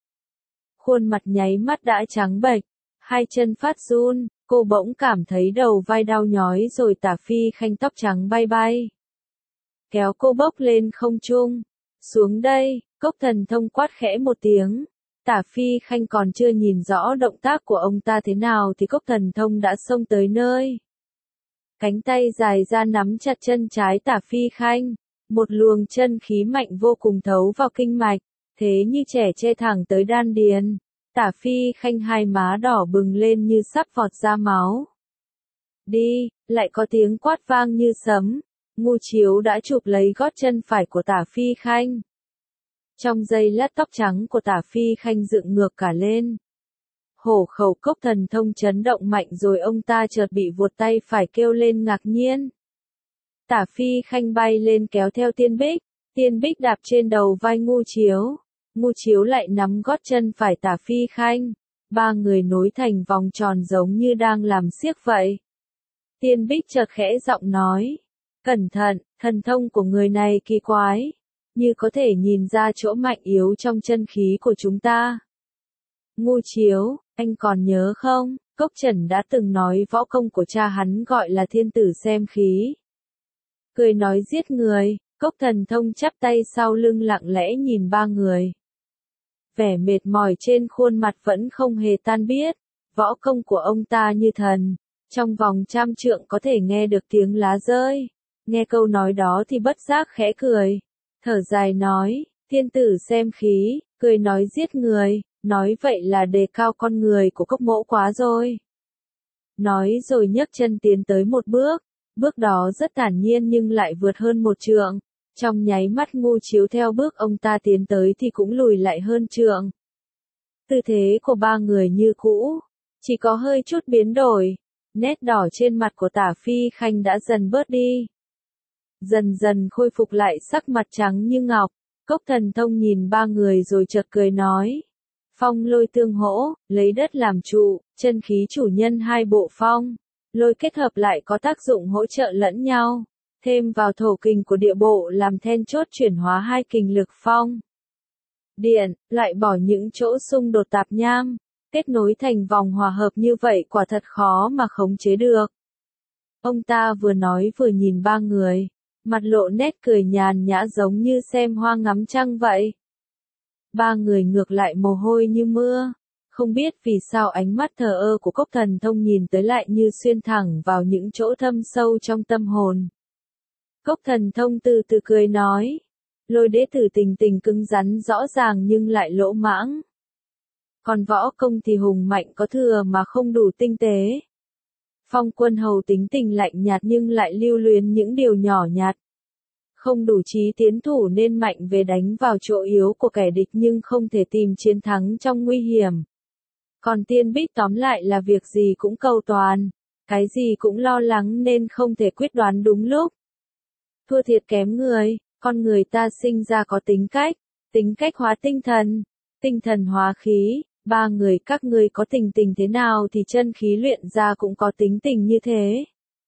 Khuôn mặt nháy mắt đã trắng bệch, hai chân phát run, cô bỗng cảm thấy đầu vai đau nhói rồi Tả Phi Khanh tóc trắng bay bay. Kéo cô bốc lên không trung. Xuống đây, Cốc Thần Thông quát khẽ một tiếng. Tả Phi Khanh còn chưa nhìn rõ động tác của ông ta thế nào thì Cốc Thần Thông đã xông tới nơi. Cánh tay dài ra nắm chặt chân trái Tả Phi Khanh. Một luồng chân khí mạnh vô cùng thấu vào kinh mạch, thế như trẻ che thẳng tới đan điền. Tả Phi Khanh hai má đỏ bừng lên như sắp vọt ra máu. Đi, lại có tiếng quát vang như sấm. Ngu Chiếu đã chụp lấy gót chân phải của Tả Phi Khanh. Trong giây lát tóc trắng của Tả Phi Khanh dựng ngược cả lên. Hổ khẩu Cốc Thần Thông chấn động mạnh rồi ông ta chợt bị vuột tay phải kêu lên ngạc nhiên. Tả Phi Khanh bay lên kéo theo Tiên Bích, Tiên Bích đạp trên đầu vai Ngu Chiếu. Ngu Chiếu lại nắm gót chân phải Tả Phi Khanh. Ba người nối thành vòng tròn giống như đang làm xiếc vậy. Tiên Bích chợt khẽ giọng nói. Cẩn thận, thần thông của người này kỳ quái. Như có thể nhìn ra chỗ mạnh yếu trong chân khí của chúng ta. Ngu Chiếu, anh còn nhớ không? Cốc Trần đã từng nói võ công của cha hắn gọi là thiên tử xem khí. Cười nói giết người, Cốc Thần Thông chắp tay sau lưng lặng lẽ nhìn ba người. Vẻ mệt mỏi trên khuôn mặt vẫn không hề tan biết. Võ công của ông ta như thần. Trong vòng trăm trượng có thể nghe được tiếng lá rơi. Nghe câu nói đó thì bất giác khẽ cười. Thở dài nói, thiên tử xem khí, cười nói giết người, nói vậy là đề cao con người của Cốc mỗ quá rồi. Nói rồi nhấc chân tiến tới một bước, bước đó rất thản nhiên nhưng lại vượt hơn một trượng. Trong nháy mắt Ngu Chiếu theo bước ông ta tiến tới thì cũng lùi lại hơn trượng. Tư thế của ba người như cũ, chỉ có hơi chút biến đổi, nét đỏ trên mặt của Tả Phi Khanh đã dần bớt đi. Dần dần khôi phục lại sắc mặt trắng như ngọc, Cốc Thần Thông nhìn ba người rồi chợt cười nói. Phong lôi tương hỗ, lấy đất làm trụ, chân khí chủ nhân hai bộ phong, lôi kết hợp lại có tác dụng hỗ trợ lẫn nhau, thêm vào thổ kình của địa bộ làm then chốt chuyển hóa hai kình lực phong. Điện, loại bỏ những chỗ xung đột tạp nham, kết nối thành vòng hòa hợp như vậy quả thật khó mà khống chế được. Ông ta vừa nói vừa nhìn ba người, mặt lộ nét cười nhàn nhã giống như xem hoa ngắm trăng vậy. Ba người ngược lại mồ hôi như mưa, không biết vì sao ánh mắt thờ ơ của Cốc Thần Thông nhìn tới lại như xuyên thẳng vào những chỗ thâm sâu trong tâm hồn. Cốc Thần Thông từ từ cười nói, Lôi đế tử tình tình cứng rắn rõ ràng nhưng lại lỗ mãng. Còn võ công thì hùng mạnh có thừa mà không đủ tinh tế. Phong Quân Hầu tính tình lạnh nhạt nhưng lại lưu luyến những điều nhỏ nhặt. Không đủ trí tiến thủ nên mạnh về đánh vào chỗ yếu của kẻ địch nhưng không thể tìm chiến thắng trong nguy hiểm. Còn Tiên Bích tóm lại là việc gì cũng cầu toàn, cái gì cũng lo lắng nên không thể quyết đoán đúng lúc. Thua thiệt kém người, con người ta sinh ra có tính cách, tính cách hóa tinh thần, tinh thần hóa khí, ba người các ngươi có tình tình thế nào thì chân khí luyện ra cũng có tính tình như thế.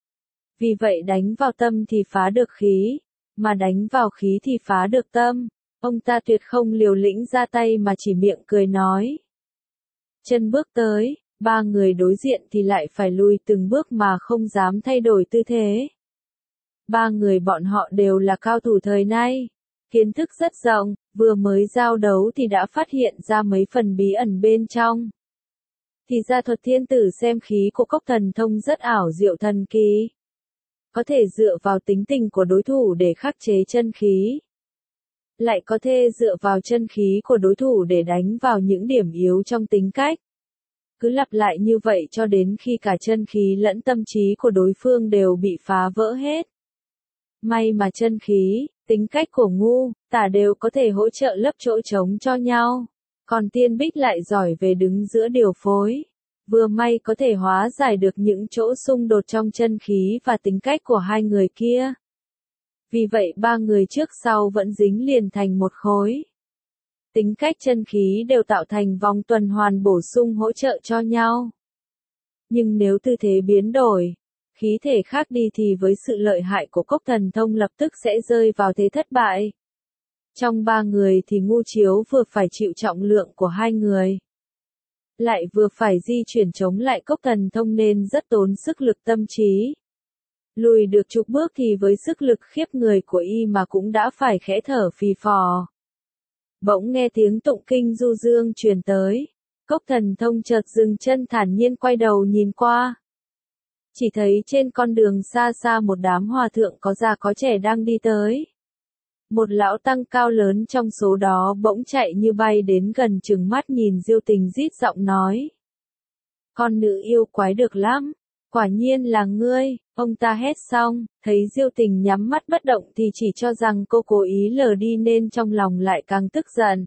Vì vậy đánh vào tâm thì phá được khí, mà đánh vào khí thì phá được tâm. Ông ta tuyệt không liều lĩnh ra tay mà chỉ miệng cười nói. Chân bước tới, ba người đối diện thì lại phải lùi từng bước mà không dám thay đổi tư thế. Ba người bọn họ đều là cao thủ thời nay, kiến thức rất rộng, vừa mới giao đấu thì đã phát hiện ra mấy phần bí ẩn bên trong. Thì ra thuật thiên tử xem khí của Cốc Thần Thông rất ảo diệu thần kỳ. Có thể dựa vào tính tình của đối thủ để khắc chế chân khí. Lại có thể dựa vào chân khí của đối thủ để đánh vào những điểm yếu trong tính cách. Cứ lặp lại như vậy cho đến khi cả chân khí lẫn tâm trí của đối phương đều bị phá vỡ hết. May mà chân khí, tính cách của ngu, tả đều có thể hỗ trợ lấp chỗ trống cho nhau. Còn Tiên Bích lại giỏi về đứng giữa điều phối. Vừa may có thể hóa giải được những chỗ xung đột trong chân khí và tính cách của hai người kia. Vì vậy ba người trước sau vẫn dính liền thành một khối. Tính cách chân khí đều tạo thành vòng tuần hoàn bổ sung hỗ trợ cho nhau. Nhưng nếu tư thế biến đổi, khí thể khác đi thì với sự lợi hại của Cốc Thần Thông lập tức sẽ rơi vào thế thất bại. Trong ba người thì Ngu Chiếu vừa phải chịu trọng lượng của hai người, lại vừa phải di chuyển chống lại Cốc Thần Thông nên rất tốn sức lực tâm trí. Lùi được chục bước thì với sức lực khiếp người của y mà cũng đã phải khẽ thở phì phò. Bỗng nghe tiếng tụng kinh du dương truyền tới, Cốc Thần Thông chợt dừng chân thản nhiên quay đầu nhìn qua. Chỉ thấy trên con đường xa xa một đám hòa thượng có già có trẻ đang đi tới. Một lão tăng cao lớn trong số đó bỗng chạy như bay đến gần trừng mắt nhìn Diêu Tình rít giọng nói. Con nữ yêu quái được lắm, quả nhiên là ngươi, ông ta hét xong, thấy Diêu Tình nhắm mắt bất động thì chỉ cho rằng cô cố ý lờ đi nên trong lòng lại càng tức giận.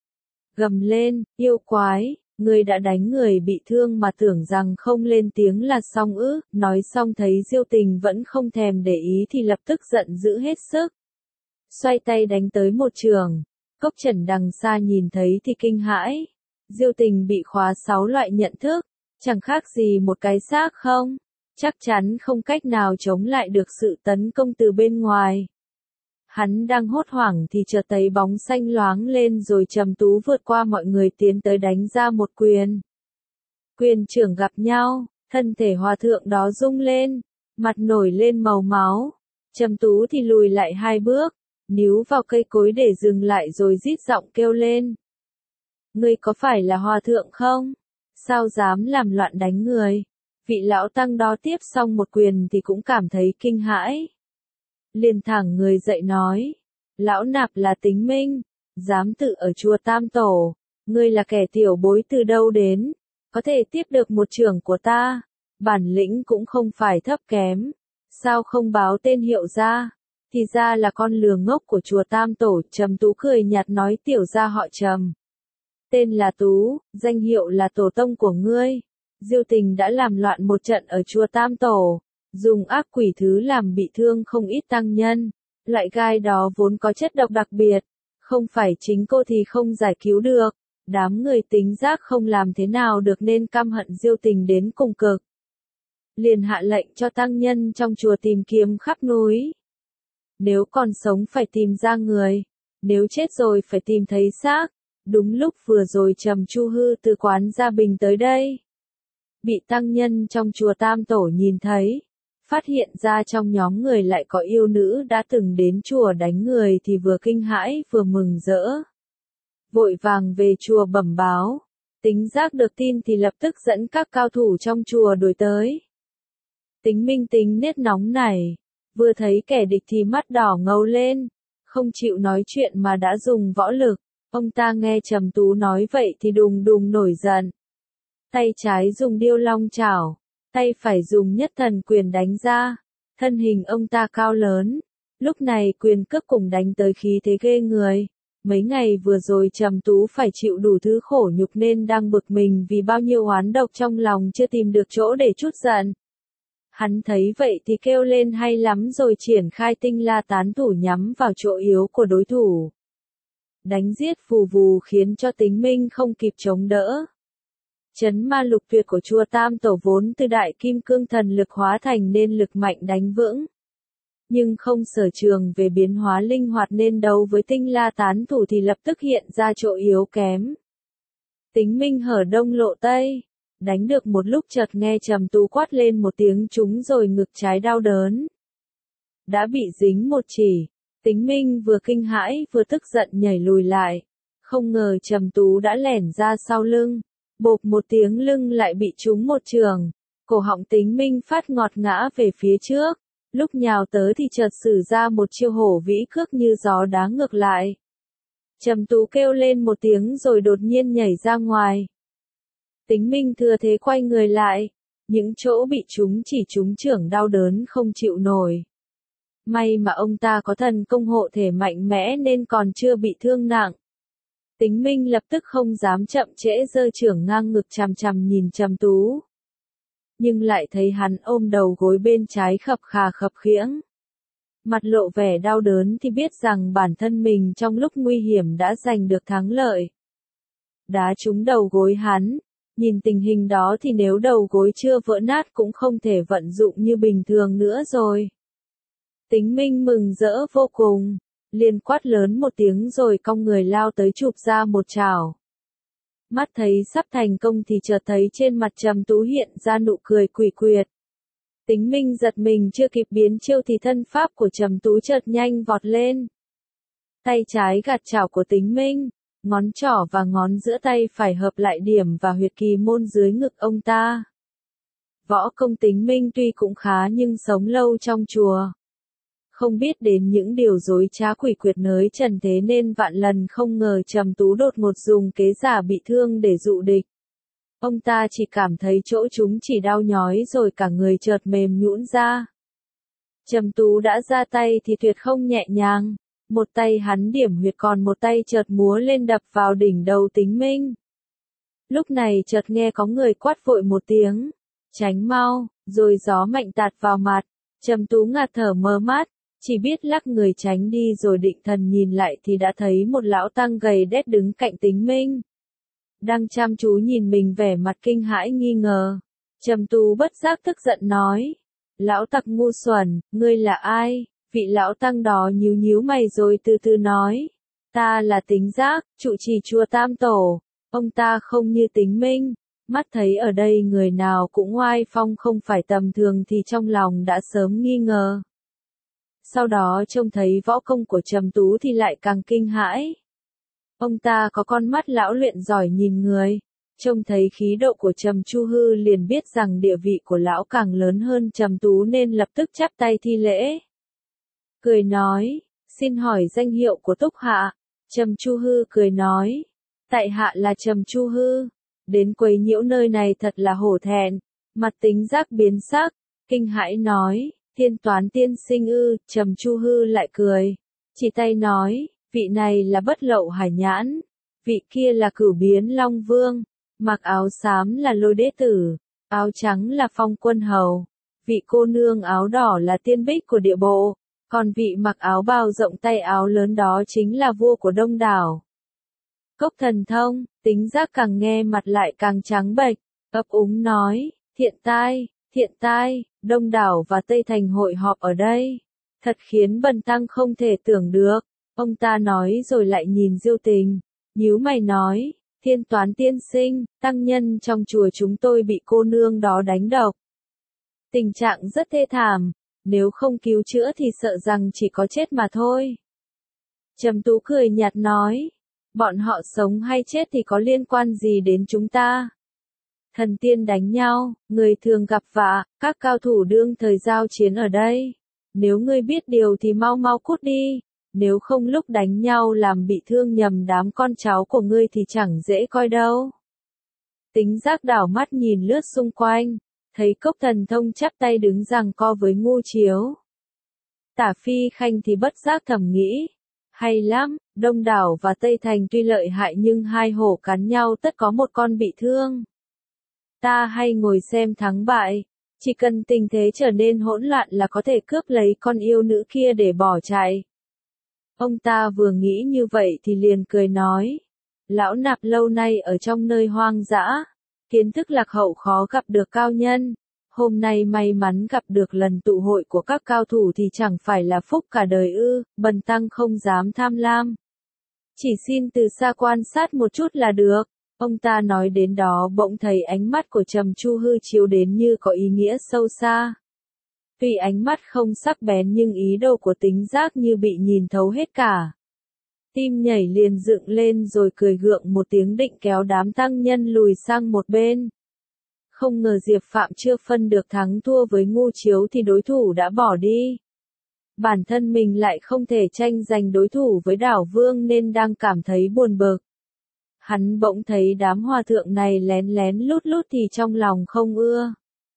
Gầm lên, yêu quái, ngươi đã đánh người bị thương mà tưởng rằng không lên tiếng là xong ư, nói xong thấy Diêu Tình vẫn không thèm để ý thì lập tức giận dữ hết sức. Xoay tay đánh tới một trường, Cốc Trần đằng xa nhìn thấy thì kinh hãi. Diêu Tình bị khóa sáu loại nhận thức, chẳng khác gì một cái xác không, chắc chắn không cách nào chống lại được sự tấn công từ bên ngoài. Hắn đang hốt hoảng thì chợt thấy bóng xanh loáng lên rồi Trầm Tú vượt qua mọi người tiến tới đánh ra một quyền. Quyền trưởng gặp nhau, thân thể hòa thượng đó rung lên, mặt nổi lên màu máu. Trầm Tú thì lùi lại hai bước, níu vào cây cối để dừng lại rồi rít giọng kêu lên. Ngươi có phải là hòa thượng không? Sao dám làm loạn đánh người? Vị lão tăng đó tiếp xong một quyền thì cũng cảm thấy kinh hãi. Liền thẳng người dậy nói. Lão nạp là Tính Minh, dám tự ở chùa Tam Tổ. Ngươi là kẻ tiểu bối từ đâu đến? Có thể tiếp được một trưởng của ta. Bản lĩnh cũng không phải thấp kém. Sao không báo tên hiệu ra? Thì ra là con lừa ngốc của chùa Tam Tổ. Trầm Tú cười nhạt nói tiểu gia họ Trầm. Tên là Tú, danh hiệu là tổ tông của ngươi. Diêu Tình đã làm loạn một trận ở chùa Tam Tổ, dùng ác quỷ thứ làm bị thương không ít tăng nhân. Loại gai đó vốn có chất độc đặc biệt, không phải chính cô thì không giải cứu được. Đám người Tính Giác không làm thế nào được nên căm hận Diêu Tình đến cùng cực. Liền hạ lệnh cho tăng nhân trong chùa tìm kiếm khắp núi. Nếu còn sống phải tìm ra người, nếu chết rồi phải tìm thấy xác. Đúng lúc vừa rồi Trầm Chu Hư từ quán Gia Bình tới đây. Bị tăng nhân trong chùa Tam Tổ nhìn thấy, phát hiện ra trong nhóm người lại có yêu nữ đã từng đến chùa đánh người thì vừa kinh hãi vừa mừng rỡ. Vội vàng về chùa bẩm báo, Tính Giác được tin thì lập tức dẫn các cao thủ trong chùa đuổi tới. Tính Minh tính nết nóng này, vừa thấy kẻ địch thì mắt đỏ ngầu lên, không chịu nói chuyện mà đã dùng võ lực. Ông ta nghe Trầm Tú nói vậy thì đùng đùng nổi giận. Tay trái dùng điêu long chảo, tay phải dùng nhất thần quyền đánh ra. Thân hình ông ta cao lớn, lúc này quyền cước cùng đánh tới khí thế ghê người. Mấy ngày vừa rồi Trầm Tú phải chịu đủ thứ khổ nhục nên đang bực mình vì bao nhiêu oán độc trong lòng chưa tìm được chỗ để trút giận. Hắn thấy vậy thì kêu lên hay lắm rồi triển khai tinh la tán thủ nhắm vào chỗ yếu của đối thủ. Đánh giết vù vù khiến cho Tính Minh không kịp chống đỡ. Chấn ma lục tuyệt của chùa Tam Tổ vốn từ đại kim cương thần lực hóa thành nên lực mạnh đánh vững. Nhưng không sở trường về biến hóa linh hoạt nên đấu với tinh la tán thủ thì lập tức hiện ra chỗ yếu kém. Tính Minh hở đông lộ tây, đánh được một lúc chợt nghe Trầm Tú quát lên một tiếng trúng rồi ngực trái đau đớn. Đã bị dính một chỉ. Tính Minh vừa kinh hãi vừa tức giận nhảy lùi lại. Không ngờ Trầm Tú đã lẻn ra sau lưng. Bộp một tiếng lưng lại bị trúng một trường. Cổ họng Tính Minh phát ngọt ngã về phía trước. Lúc nhào tới thì chợt sử ra một chiêu hổ vĩ cước như gió đá ngược lại. Trầm Tú kêu lên một tiếng rồi đột nhiên nhảy ra ngoài. Tính Minh thừa thế quay người lại. Những chỗ bị trúng chỉ trúng chưởng đau đớn không chịu nổi. May mà ông ta có thần công hộ thể mạnh mẽ nên còn chưa bị thương nặng. Tính Minh lập tức không dám chậm trễ giơ chưởng ngang ngực chằm chằm nhìn Trầm Tú. Nhưng lại thấy hắn ôm đầu gối bên trái khập khà khập khiễng. Mặt lộ vẻ đau đớn thì biết rằng bản thân mình trong lúc nguy hiểm đã giành được thắng lợi. Đá trúng đầu gối hắn, nhìn tình hình đó thì nếu đầu gối chưa vỡ nát cũng không thể vận dụng như bình thường nữa rồi. Tính Minh mừng rỡ vô cùng, liền quát lớn một tiếng rồi cong người lao tới chụp ra một chảo. Mắt thấy sắp thành công thì chợt thấy trên mặt Trầm Tú hiện ra nụ cười quỷ quyệt. Tính Minh giật mình chưa kịp biến chiêu thì thân pháp của Trầm Tú chợt nhanh vọt lên. Tay trái gạt chảo của Tính Minh, ngón trỏ và ngón giữa tay phải hợp lại điểm vào huyệt kỳ môn dưới ngực ông ta. Võ công Tính Minh tuy cũng khá nhưng sống lâu trong chùa. Không biết đến những điều dối trá quỷ quyệt nới trần thế nên vạn lần không ngờ Trầm Tú đột ngột dùng kế giả bị thương để dụ địch. Ông ta chỉ cảm thấy chỗ chúng chỉ đau nhói rồi cả người chợt mềm nhũn ra. Trầm Tú đã ra tay thì tuyệt không nhẹ nhàng, một tay hắn điểm huyệt còn một tay chợt múa lên đập vào đỉnh đầu Tính Minh. Lúc này chợt nghe có người quát vội một tiếng, tránh mau, rồi gió mạnh tạt vào mặt, Trầm Tú ngạt thở mơ mắt. Chỉ biết lắc người tránh đi rồi định thần nhìn lại thì đã thấy một lão tăng gầy đét đứng cạnh Tính Minh. Đang chăm chú nhìn mình vẻ mặt kinh hãi nghi ngờ. Trầm Tú bất giác tức giận nói. Lão tặc ngu xuẩn, ngươi là ai? Vị lão tăng đó nhíu nhíu mày rồi từ từ nói. Ta là Tính Giác, trụ trì chùa Tam Tổ. Ông ta không như Tính Minh. Mắt thấy ở đây người nào cũng oai phong không phải tầm thường thì trong lòng đã sớm nghi ngờ. Sau đó trông thấy võ công của Trầm Tú thì lại càng kinh hãi. Ông ta có con mắt lão luyện giỏi nhìn người, trông thấy khí độ của Trầm Chu Hư liền biết rằng địa vị của lão càng lớn hơn Trầm Tú nên lập tức chắp tay thi lễ. Cười nói, xin hỏi danh hiệu của Túc Hạ. Trầm Chu Hư cười nói, tại hạ là Trầm Chu Hư, đến quấy nhiễu nơi này thật là hổ thẹn. Mặt Tính Giác biến sắc, kinh hãi nói. Tiên toán tiên sinh ư, Trầm Chu Hư lại cười. Chỉ tay nói, vị này là Bất Lậu Hải Nhãn, vị kia là Cửu Biến Long Vương, mặc áo xám là Lôi Đế Tử, áo trắng là Phong Quân Hầu, vị cô nương áo đỏ là Tiên Bích của địa bộ, còn vị mặc áo bào rộng tay áo lớn đó chính là vua của Đông Đảo. Cốc thần thông, Tính Giác càng nghe mặt lại càng trắng bệch, ấp úng nói, thiện tai, thiện tai, Đông đảo và Tây Thành hội họp ở đây. Thật khiến bần tăng không thể tưởng được. Ông ta nói rồi lại nhìn Diêu Tình, nhíu mày nói, Thiên Toán tiên sinh, tăng nhân trong chùa chúng tôi bị cô nương đó đánh độc. Tình trạng rất thê thảm, nếu không cứu chữa thì sợ rằng chỉ có chết mà thôi. Trầm Tú cười nhạt nói, bọn họ sống hay chết thì có liên quan gì đến chúng ta? Thần tiên đánh nhau, người thường gặp vạ, các cao thủ đương thời giao chiến ở đây. Nếu ngươi biết điều thì mau mau cút đi, nếu không lúc đánh nhau làm bị thương nhầm đám con cháu của ngươi thì chẳng dễ coi đâu. Tính Giác đảo mắt nhìn lướt xung quanh, thấy Cốc thần thông chắp tay đứng giằng co với Ngu Chiếu. Tả Phi Khanh thì bất giác thầm nghĩ, hay lắm, Đông đảo và Tây Thành tuy lợi hại nhưng hai hổ cắn nhau tất có một con bị thương. Ta hay ngồi xem thắng bại, chỉ cần tình thế trở nên hỗn loạn là có thể cướp lấy con yêu nữ kia để bỏ chạy. Ông ta vừa nghĩ như vậy thì liền cười nói, lão nạp lâu nay ở trong nơi hoang dã, kiến thức lạc hậu khó gặp được cao nhân, hôm nay may mắn gặp được lần tụ hội của các cao thủ thì chẳng phải là phúc cả đời ư, bần tăng không dám tham lam. Chỉ xin từ xa quan sát một chút là được. Ông ta nói đến đó bỗng thấy ánh mắt của Trầm Chu Hư chiếu đến như có ý nghĩa sâu xa. Tuy ánh mắt không sắc bén nhưng ý đồ của Tính Giác như bị nhìn thấu hết cả. Tim nhảy liền dựng lên rồi cười gượng một tiếng định kéo đám tăng nhân lùi sang một bên. Không ngờ Diệp Phạm chưa phân được thắng thua với Ngu Chiếu thì đối thủ đã bỏ đi. Bản thân mình lại không thể tranh giành đối thủ với Đảo Vương nên đang cảm thấy buồn bực. Hắn bỗng thấy đám hòa thượng này lén lén lút lút thì trong lòng không ưa.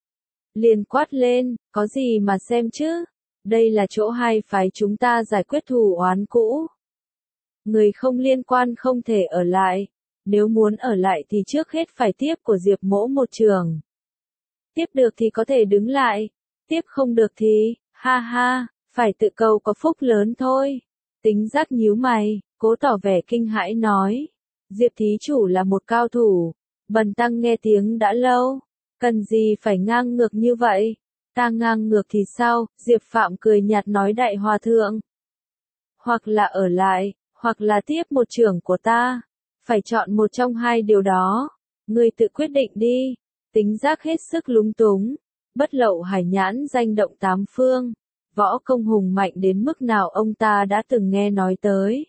Liền quát lên, có gì mà xem chứ, đây là chỗ hai phái chúng ta giải quyết thù oán cũ. Người không liên quan không thể ở lại, nếu muốn ở lại thì trước hết phải tiếp của Diệp Mỗ một trường. Tiếp được thì có thể đứng lại, tiếp không được thì, ha ha, phải tự cầu có phúc lớn thôi. Tính Giác nhíu mày, cố tỏ vẻ kinh hãi nói. Diệp thí chủ là một cao thủ, bần tăng nghe tiếng đã lâu, cần gì phải ngang ngược như vậy, ta ngang ngược thì sao, Diệp Phạm cười nhạt nói đại hòa thượng. Hoặc là ở lại, hoặc là tiếp một trưởng của ta, phải chọn một trong hai điều đó, ngươi tự quyết định đi. Tính Giác hết sức lúng túng, bất lậu hải nhãn danh động tám phương, võ công hùng mạnh đến mức nào ông ta đã từng nghe nói tới.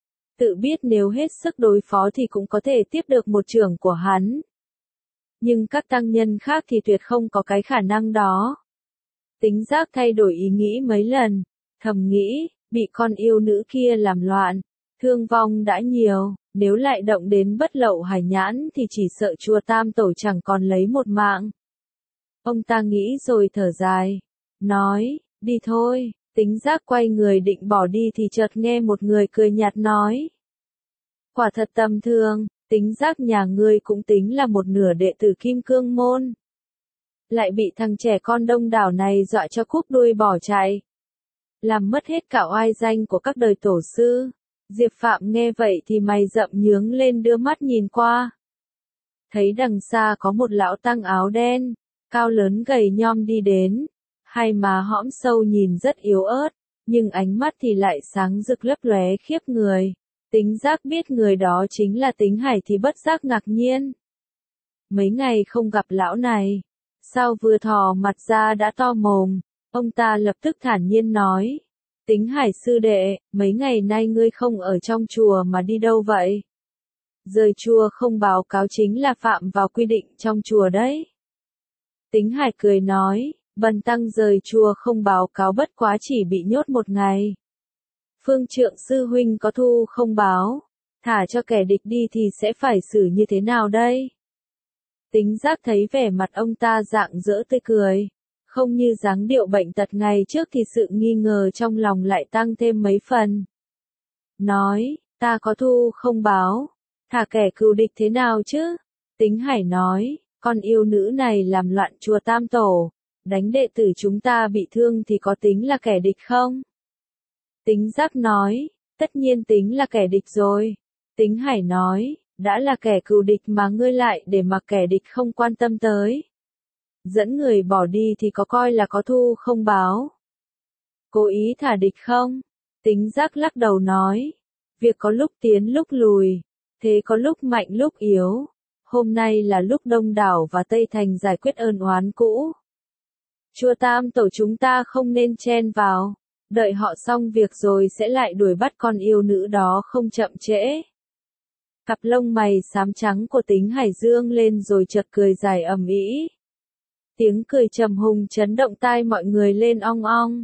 Tự biết nếu hết sức đối phó thì cũng có thể tiếp được một trưởng của hắn. Nhưng các tăng nhân khác thì tuyệt không có cái khả năng đó. Tính Giác thay đổi ý nghĩ mấy lần, thầm nghĩ, bị con yêu nữ kia làm loạn, thương vong đã nhiều, nếu lại động đến bất lậu hải nhãn thì chỉ sợ chùa Tam Tổ chẳng còn lấy một mạng. Ông ta nghĩ rồi thở dài, nói, đi thôi. Tính Giác quay người định bỏ đi thì chợt nghe một người cười nhạt nói. Quả thật tầm thường, Tính Giác nhà ngươi cũng tính là một nửa đệ tử Kim Cương Môn. Lại bị thằng trẻ con Đông đảo này dọa cho cúp đuôi bỏ chạy. Làm mất hết cả oai danh của các đời tổ sư. Diệp Phạm nghe vậy thì mày rậm nhướng lên đưa mắt nhìn qua. Thấy đằng xa có một lão tăng áo đen, cao lớn gầy nhom đi đến. Hai má hõm sâu nhìn rất yếu ớt, nhưng ánh mắt thì lại sáng rực lấp lóe khiếp người. Tính Giác biết người đó chính là Tính Hải thì bất giác ngạc nhiên. Mấy ngày không gặp lão này, sao vừa thò mặt ra đã to mồm, ông ta lập tức thản nhiên nói. Tính Hải sư đệ, mấy ngày nay ngươi không ở trong chùa mà đi đâu vậy? Rời chùa không báo cáo chính là phạm vào quy định trong chùa đấy. Tính Hải cười nói. Bần tăng rời chùa không báo cáo bất quá chỉ bị nhốt một ngày. Phương Trượng sư huynh có thu không báo, thả cho kẻ địch đi thì sẽ phải xử như thế nào đây? Tính Giác thấy vẻ mặt ông ta rạng rỡ tươi cười, không như dáng điệu bệnh tật ngày trước thì sự nghi ngờ trong lòng lại tăng thêm mấy phần. Nói, ta có thu không báo, thả kẻ cừu địch thế nào chứ? Tính Hải nói, con yêu nữ này làm loạn chùa Tam Tổ. Đánh đệ tử chúng ta bị thương thì có tính là kẻ địch không? Tính Giác nói, tất nhiên tính là kẻ địch rồi. Tính Hải nói, đã là kẻ cừu địch mà ngươi lại để mặc kẻ địch không quan tâm tới. Dẫn người bỏ đi thì có coi là có thu không báo. Cố ý thả địch không? Tính Giác lắc đầu nói, việc có lúc tiến lúc lùi, thế có lúc mạnh lúc yếu. Hôm nay là lúc Đông Đảo và Tây Thành giải quyết ân oán cũ. Chùa Tam Tổ chúng ta không nên chen vào, đợi họ xong việc rồi sẽ lại đuổi bắt con yêu nữ đó không chậm trễ. Cặp lông mày xám trắng của Tính Hải dương lên rồi chợt cười dài ầm ĩ. Tiếng cười trầm hùng chấn động tai mọi người lên ong ong.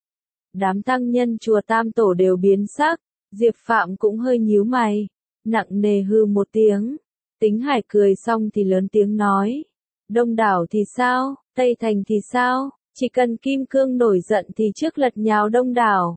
Đám tăng nhân chùa Tam Tổ đều biến sắc, Diệp Phạm cũng hơi nhíu mày, nặng nề hư một tiếng. Tính Hải cười xong thì lớn tiếng nói, Đông Đảo thì sao, Tây Thành thì sao, chỉ cần Kim Cương nổi giận thì trước lật nhào Đông Đảo,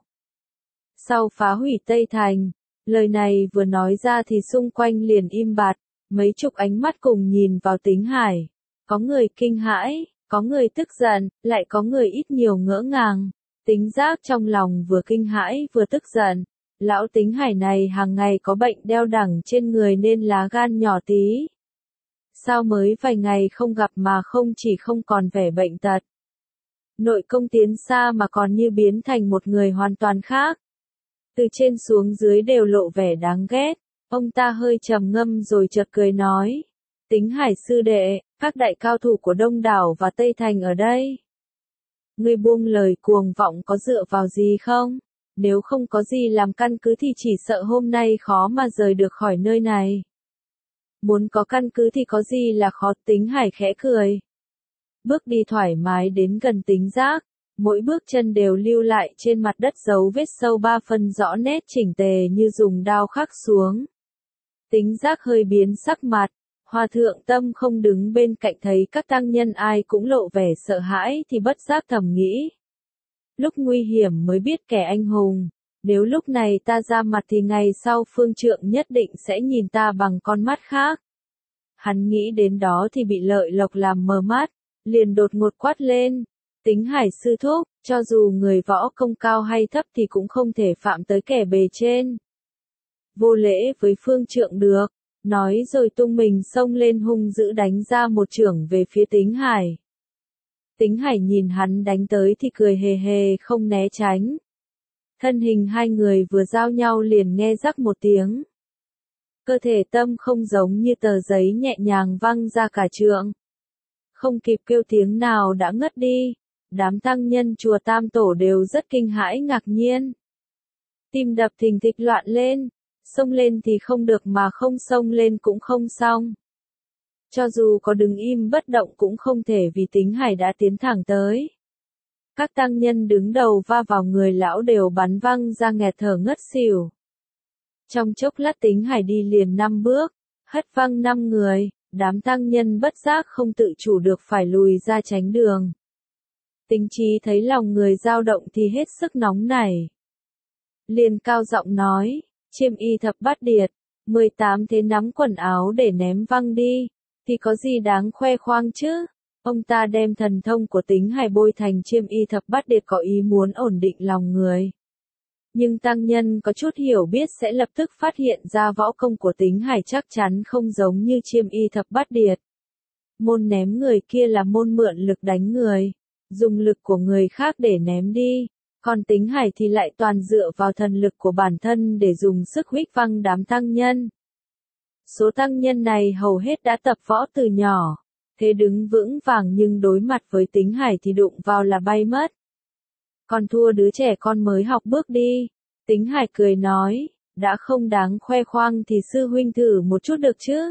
sau phá hủy Tây Thành. Lời này vừa nói ra thì xung quanh liền im bặt, mấy chục ánh mắt cùng nhìn vào Tính Hải. Có người kinh hãi, có người tức giận, lại có người ít nhiều ngỡ ngàng. Tính Giác trong lòng vừa kinh hãi vừa tức giận. Lão Tính Hải này hàng ngày có bệnh đeo đẳng trên người nên lá gan nhỏ tí. Sao mới vài ngày không gặp mà không chỉ không còn vẻ bệnh tật. Nội công tiến xa mà còn như biến thành một người hoàn toàn khác. Từ trên xuống dưới đều lộ vẻ đáng ghét. Ông ta hơi trầm ngâm rồi chợt cười nói. Tính Hải sư đệ, các đại cao thủ của Đông Đảo và Tây Thành ở đây. Ngươi buông lời cuồng vọng có dựa vào gì không? Nếu không có gì làm căn cứ thì chỉ sợ hôm nay khó mà rời được khỏi nơi này. Muốn có căn cứ thì có gì là khó. Tính Hải khẽ cười. Bước đi thoải mái đến gần Tính Giác. Mỗi bước chân đều lưu lại trên mặt đất dấu vết sâu ba phân rõ nét chỉnh tề như dùng đao khắc xuống. Tính Giác hơi biến sắc mặt. Hòa thượng Tâm không đứng bên cạnh thấy các tăng nhân ai cũng lộ vẻ sợ hãi thì bất giác thầm nghĩ. Lúc nguy hiểm mới biết kẻ anh hùng. Nếu lúc này ta ra mặt thì ngày sau phương trượng nhất định sẽ nhìn ta bằng con mắt khác. Hắn nghĩ đến đó thì bị Lợi Lộc làm mờ mắt, liền đột ngột quát lên. Tính Hải sư thúc, cho dù người võ công cao hay thấp thì cũng không thể phạm tới kẻ bề trên. Vô lễ với phương trượng được, nói rồi tung mình xông lên hung dữ đánh ra một chưởng về phía Tính Hải. Tính Hải nhìn hắn đánh tới thì cười hề hề không né tránh. Thân hình hai người vừa giao nhau liền nghe rắc một tiếng. Cơ thể Tâm không giống như tờ giấy nhẹ nhàng văng ra cả trượng. Không kịp kêu tiếng nào đã ngất đi. Đám tăng nhân chùa Tam Tổ đều rất kinh hãi ngạc nhiên. Tim đập thình thịch loạn lên. Xông lên thì không được mà không xông lên cũng không xong. Cho dù có đứng im bất động cũng không thể vì Tính Hải đã tiến thẳng tới. Các tăng nhân đứng đầu va vào người lão đều bắn văng ra nghẹt thở ngất xỉu. Trong chốc lát Tính Hải đi liền năm bước, hất văng năm người, đám tăng nhân bất giác không tự chủ được phải lùi ra tránh đường. Tính Chí thấy lòng người dao động thì hết sức nóng nảy. Liền cao giọng nói, Chiêm Y Thập Bát Điệt, mười tám thế nắm quần áo để ném văng đi, thì có gì đáng khoe khoang chứ? Ông ta đem thần thông của Tính Hải bôi thành Chiêm Y Thập Bát Điệt có ý muốn ổn định lòng người. Nhưng tăng nhân có chút hiểu biết sẽ lập tức phát hiện ra võ công của Tính Hải chắc chắn không giống như Chiêm Y Thập Bát Điệt. Môn ném người kia là môn mượn lực đánh người, dùng lực của người khác để ném đi, còn Tính Hải thì lại toàn dựa vào thần lực của bản thân để dùng sức huých văng đám tăng nhân. Số tăng nhân này hầu hết đã tập võ từ nhỏ, thế đứng vững vàng nhưng đối mặt với Tính Hải thì đụng vào là bay mất. Còn thua đứa trẻ con mới học bước đi. Tính Hải cười nói, đã không đáng khoe khoang thì sư huynh thử một chút được chứ.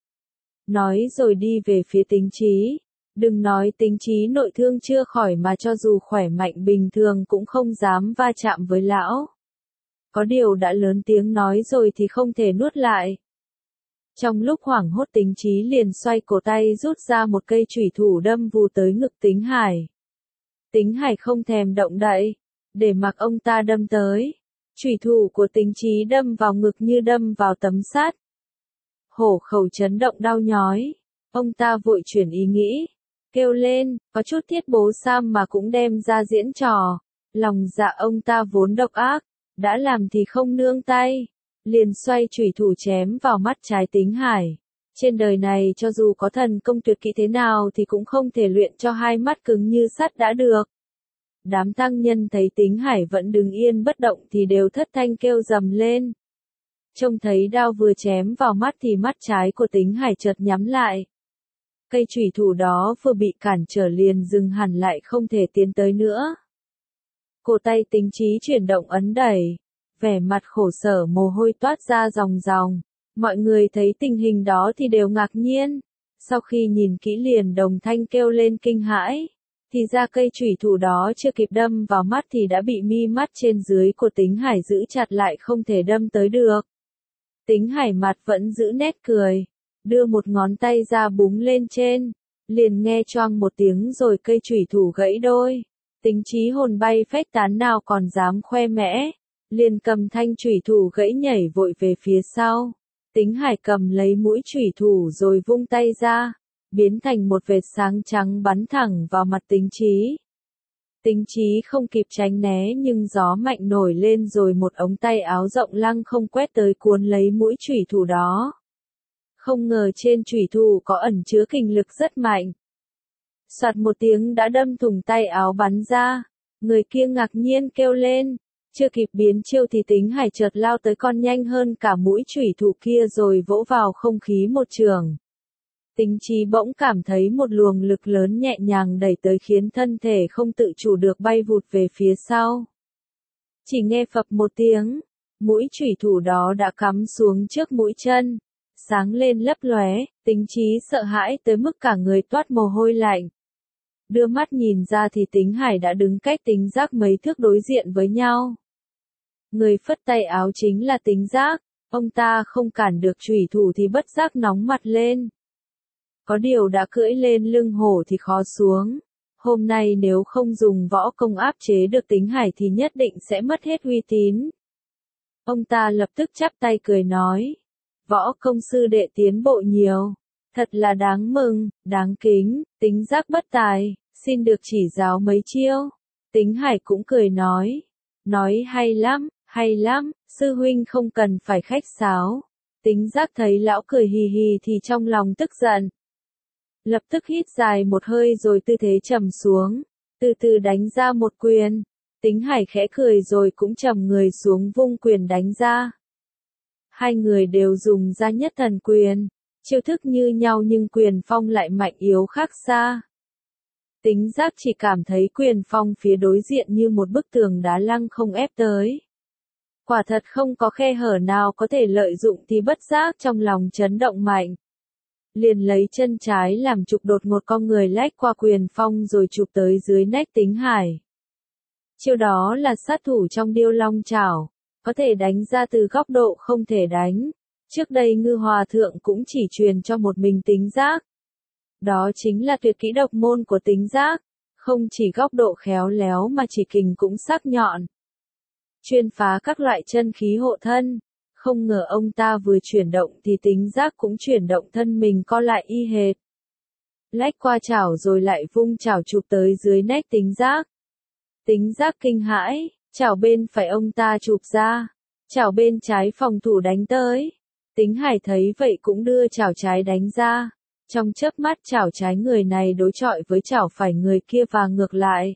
Nói rồi đi về phía Tính Chí. Đừng nói Tính Chí nội thương chưa khỏi mà cho dù khỏe mạnh bình thường cũng không dám va chạm với lão. Có điều đã lớn tiếng nói rồi thì không thể nuốt lại. Trong lúc hoảng hốt Tính Chí liền xoay cổ tay rút ra một cây chủy thủ đâm vù tới ngực Tính Hải. Tính Hải không thèm động đậy, để mặc ông ta đâm tới. Chủy thủ của Tính Chí đâm vào ngực như đâm vào tấm sắt. Hổ khẩu chấn động đau nhói. Ông ta vội chuyển ý nghĩ. Kêu lên, có chút thiết bố Sam mà cũng đem ra diễn trò. Lòng dạ ông ta vốn độc ác. Đã làm thì không nương tay. liền xoay chủy thủ chém vào mắt trái Tính Hải. Trên đời này cho dù có thần công tuyệt kỹ thế nào thì cũng không thể luyện cho hai mắt cứng như sắt đã được. Đám tăng nhân thấy Tính Hải vẫn đứng yên bất động thì đều thất thanh kêu rầm lên. Trông thấy đao vừa chém vào mắt thì mắt trái của Tính Hải chợt nhắm lại. Cây chủy thủ đó vừa bị cản trở liền dừng hẳn lại không thể tiến tới nữa. Cổ tay Tính Chí chuyển động ấn đẩy, vẻ mặt khổ sở mồ hôi toát ra ròng ròng. Mọi người thấy tình hình đó thì đều ngạc nhiên. Sau khi nhìn kỹ liền đồng thanh kêu lên kinh hãi. Thì ra cây chủy thủ đó chưa kịp đâm vào mắt thì đã bị mi mắt trên dưới của Tính Hải giữ chặt lại không thể đâm tới được. Tính Hải mặt vẫn giữ nét cười, đưa một ngón tay ra búng lên trên, liền nghe choang một tiếng rồi cây chủy thủ gãy đôi. Tính Chí hồn bay phách tán nào còn dám khoe mẽ, liền cầm thanh chủy thủ gãy nhảy vội về phía sau. Tính Hải cầm lấy mũi chủy thủ rồi vung tay ra, biến thành một vệt sáng trắng bắn thẳng vào mặt Tính Chí. Tính Chí không kịp tránh né nhưng gió mạnh nổi lên rồi một ống tay áo rộng lăng không quét tới cuốn lấy mũi chủy thủ đó. Không ngờ trên chủy thủ có ẩn chứa kình lực rất mạnh. Soạt một tiếng đã đâm thủng tay áo bắn ra, người kia ngạc nhiên kêu lên. Chưa kịp biến chiêu thì Tính Hải chợt lao tới còn nhanh hơn cả mũi chủy thủ kia rồi vỗ vào không khí một trường. Tính Chí bỗng cảm thấy một luồng lực lớn nhẹ nhàng đẩy tới khiến thân thể không tự chủ được bay vụt về phía sau. Chỉ nghe phập một tiếng, mũi chủy thủ đó đã cắm xuống trước mũi chân, sáng lên lấp lóe. Tính Chí sợ hãi tới mức cả người toát mồ hôi lạnh. Đưa mắt nhìn ra thì Tính Hải đã đứng cách Tính Giác mấy thước đối diện với nhau. Người phất tay áo chính là Tính Giác, ông ta không cản được chủy thủ thì bất giác nóng mặt lên. Có điều đã cưỡi lên lưng hổ thì khó xuống. Hôm nay nếu không dùng võ công áp chế được Tính Hải thì nhất định sẽ mất hết uy tín. Ông ta lập tức chắp tay cười nói. Võ công sư đệ tiến bộ nhiều. Thật là đáng mừng, đáng kính. Tính Giác bất tài, xin được chỉ giáo mấy chiêu. Tính Hải cũng cười nói. Nói hay lắm, hay lắm, sư huynh không cần phải khách sáo. Tính Giác thấy lão cười hì hì thì trong lòng tức giận. Lập tức hít dài một hơi rồi tư thế trầm xuống, từ từ đánh ra một quyền. Tính Hải khẽ cười rồi cũng trầm người xuống vung quyền đánh ra. Hai người đều dùng ra nhất thần quyền, chiêu thức như nhau nhưng quyền phong lại mạnh yếu khác xa. Tính Giác chỉ cảm thấy quyền phong phía đối diện như một bức tường đá lăng không ép tới. Quả thật không có khe hở nào có thể lợi dụng thì bất giác trong lòng chấn động mạnh. Liền lấy chân trái làm trục đột ngột con người lách qua quyền phong rồi chụp tới dưới nách Tính Hải. Chiêu đó là sát thủ trong Điêu Long Chảo, có thể đánh ra từ góc độ không thể đánh. Trước đây Ngư Hòa Thượng cũng chỉ truyền cho một mình Tính Giác. Đó chính là tuyệt kỹ độc môn của Tính Giác, không chỉ góc độ khéo léo mà chỉ kình cũng sắc nhọn. Chuyên phá các loại chân khí hộ thân. Không ngờ ông ta vừa chuyển động thì Tính Giác cũng chuyển động thân mình co lại y hệt. Lách qua chảo rồi lại vung chảo chụp tới dưới nách Tính Giác. Tính Giác kinh hãi, chảo bên phải ông ta chụp ra, chảo bên trái phòng thủ đánh tới. Tính Hải thấy vậy cũng đưa chảo trái đánh ra. Trong chớp mắt chảo trái người này đối chọi với chảo phải người kia và ngược lại.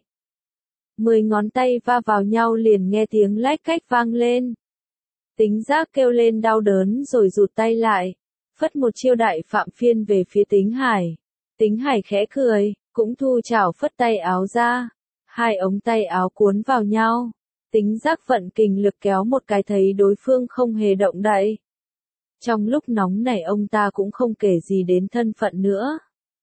Mười ngón tay va vào nhau liền nghe tiếng lách cách vang lên. Tính Giác kêu lên đau đớn rồi rụt tay lại, phất một chiêu đại phạm phiên về phía Tính Hải. Tính Hải khẽ cười, cũng thu chảo phất tay áo ra. Hai ống tay áo cuốn vào nhau. Tính Giác vận kình lực kéo một cái thấy đối phương không hề động đậy. Trong lúc nóng này ông ta cũng không kể gì đến thân phận nữa.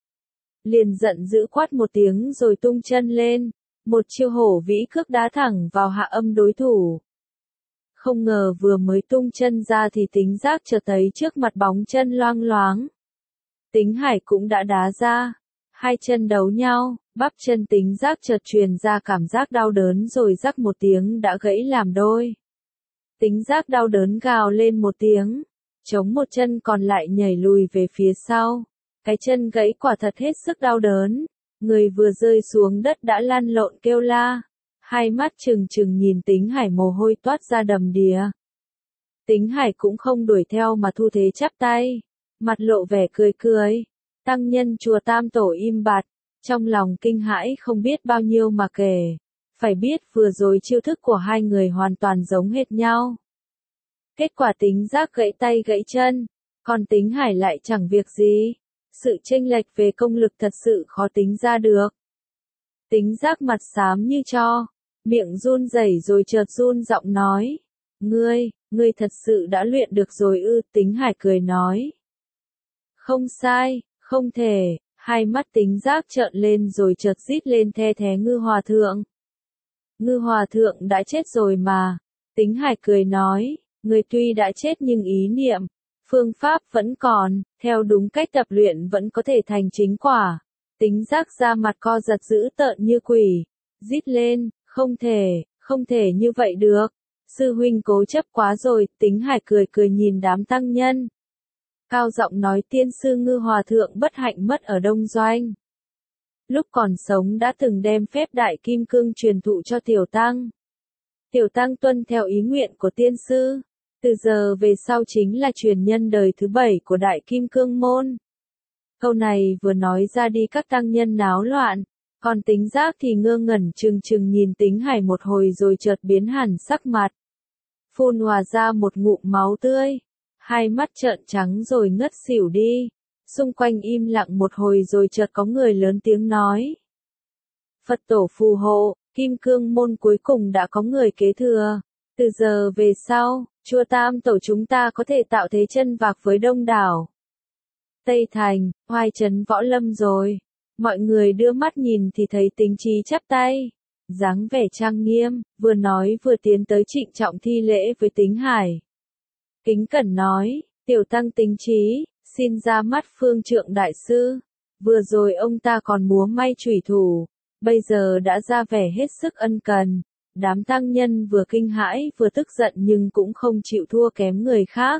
Liền giận dữ quát một tiếng rồi tung chân lên. Một chiêu hổ vĩ cước đá thẳng vào hạ âm đối thủ. Không ngờ vừa mới tung chân ra thì Tính Giác chợt thấy trước mặt bóng chân loang loáng. Tính Hải cũng đã đá ra. Hai chân đấu nhau, bắp chân Tính Giác chợt truyền ra cảm giác đau đớn rồi rắc một tiếng đã gãy làm đôi. Tính Giác đau đớn gào lên một tiếng, chống một chân còn lại nhảy lùi về phía sau. Cái chân gãy quả thật hết sức đau đớn, người vừa rơi xuống đất đã lăn lộn kêu la. Hai mắt trừng trừng nhìn Tính Hải mồ hôi toát ra đầm đìa. Tính Hải cũng không đuổi theo mà thu thế chắp tay, mặt lộ vẻ cười cười. Tăng nhân chùa Tam Tổ im bặt, trong lòng kinh hãi không biết bao nhiêu mà kể. Phải biết vừa rồi chiêu thức của hai người hoàn toàn giống hệt nhau. Kết quả Tính Giác gãy tay gãy chân, còn Tính Hải lại chẳng việc gì. Sự chênh lệch về công lực thật sự khó tính ra được. Tính Giác mặt xám như tro, miệng run rẩy rồi chợt run giọng nói. Ngươi, ngươi thật sự đã luyện được rồi ư? Tính Hải cười nói. Không sai, không thể. Hai mắt Tính Giác trợn lên rồi chợt rít lên the thé Ngư Hòa Thượng. Ngư Hòa Thượng đã chết rồi mà. Tính Hải cười nói, người tuy đã chết nhưng ý niệm, phương pháp vẫn còn, theo đúng cách tập luyện vẫn có thể thành chính quả. Tính Giác ra mặt co giật dữ tợn như quỷ, rít lên, không thể, không thể như vậy được. Sư huynh cố chấp quá rồi. Tính Hải cười cười nhìn đám tăng nhân. Cao giọng nói tiên sư Ngư Hòa Thượng bất hạnh mất ở Đông Doanh. Lúc còn sống đã từng đem phép Đại Kim Cương truyền thụ cho Tiểu Tăng. Tiểu Tăng tuân theo ý nguyện của tiên sư. Từ giờ về sau chính là truyền nhân đời thứ bảy của Đại Kim Cương Môn. Câu này vừa nói ra đi các tăng nhân náo loạn. Còn Tính Giác thì ngơ ngẩn trừng trừng nhìn Tính Hải một hồi rồi chợt biến hẳn sắc mặt. Phun hòa ra một ngụm máu tươi. Hai mắt trợn trắng rồi ngất xỉu đi. Xung quanh im lặng một hồi rồi chợt có người lớn tiếng nói. Phật tổ phù hộ, Kim Cương Môn cuối cùng đã có người kế thừa. Từ giờ về sau, chùa Tam Tổ chúng ta có thể tạo thế chân vạc với đông đảo. Tây Thành, Hoài Trấn Võ Lâm rồi. Mọi người đưa mắt nhìn thì thấy Tính Chí chắp tay. Dáng vẻ trang nghiêm, vừa nói vừa tiến tới trịnh trọng thi lễ với Tính Hải. Kính cẩn nói, Tiểu Tăng Tính Chí, xin ra mắt Phương Trượng Đại Sư. Vừa rồi ông ta còn múa may chủy thủ, bây giờ đã ra vẻ hết sức ân cần. Đám tăng nhân vừa kinh hãi vừa tức giận nhưng cũng không chịu thua kém người khác.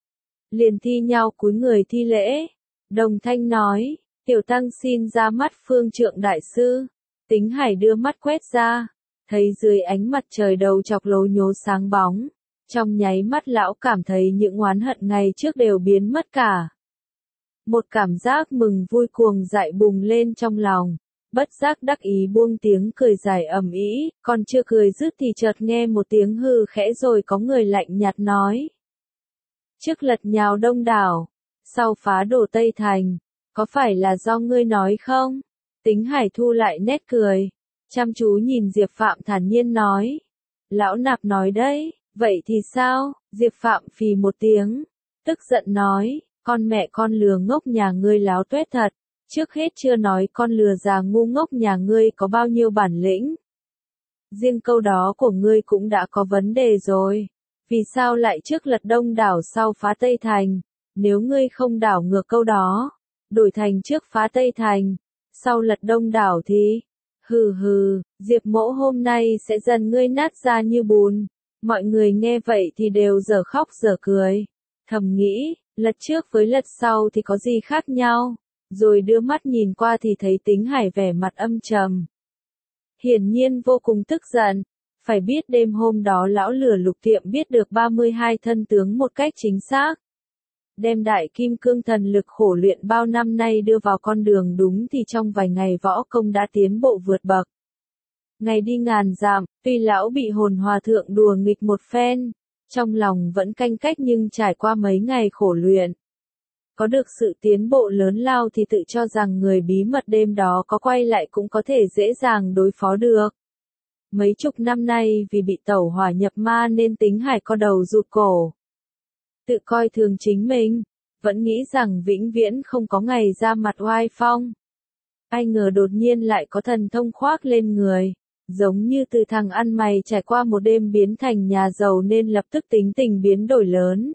Liền thi nhau cúi người thi lễ. Đồng thanh nói, Tiểu Tăng xin ra mắt Phương Trượng Đại Sư. Tính Hải đưa mắt quét ra, thấy dưới ánh mặt trời đầu chọc lố nhố sáng bóng. Trong nháy mắt lão cảm thấy những oán hận ngày trước đều biến mất cả. Một cảm giác mừng vui cuồng dại bùng lên trong lòng. Bất giác đắc ý buông tiếng cười dài ầm ĩ, còn chưa cười dứt thì chợt nghe một tiếng hừ khẽ rồi có người lạnh nhạt nói. Trước lật nhào đông đảo, sau phá đổ Tây Thành, có phải là do ngươi nói không? Tính Hải thu lại nét cười, chăm chú nhìn Diệp Phạm thản nhiên nói. Lão nạp nói đấy, vậy thì sao? Diệp Phạm phì một tiếng, tức giận nói, con mẹ con lừa ngốc nhà ngươi láo tuét thật. Trước hết chưa nói con lừa già ngu ngốc nhà ngươi có bao nhiêu bản lĩnh. Riêng câu đó của ngươi cũng đã có vấn đề rồi. Vì sao lại trước lật đông đảo sau phá Tây Thành? Nếu ngươi không đảo ngược câu đó, đổi thành trước phá Tây Thành, sau lật đông đảo thì... Hừ hừ, Diệp Mỗ hôm nay sẽ dần ngươi nát ra như bùn. Mọi người nghe vậy thì đều dở khóc dở cười. Thầm nghĩ, lật trước với lật sau thì có gì khác nhau? Rồi đưa mắt nhìn qua thì thấy Tính Hải vẻ mặt âm trầm. Hiển nhiên vô cùng tức giận. Phải biết đêm hôm đó lão lửa Lục Tiệm biết được ba mươi hai thân tướng một cách chính xác. Đem đại kim cương thần lực khổ luyện bao năm nay đưa vào con đường đúng thì trong vài ngày võ công đã tiến bộ vượt bậc. Ngày đi ngàn dặm, tuy lão bị hồn hòa thượng đùa nghịch một phen, trong lòng vẫn canh cách nhưng trải qua mấy ngày khổ luyện. Có được sự tiến bộ lớn lao thì tự cho rằng người bí mật đêm đó có quay lại cũng có thể dễ dàng đối phó được. Mấy chục năm nay vì bị tẩu hỏa nhập ma nên Tính Hải co đầu rụt cổ. Tự coi thường chính mình, vẫn nghĩ rằng vĩnh viễn không có ngày ra mặt oai phong. Ai ngờ đột nhiên lại có thần thông khoác lên người, giống như từ thằng ăn mày trải qua một đêm biến thành nhà giàu nên lập tức tính tình biến đổi lớn.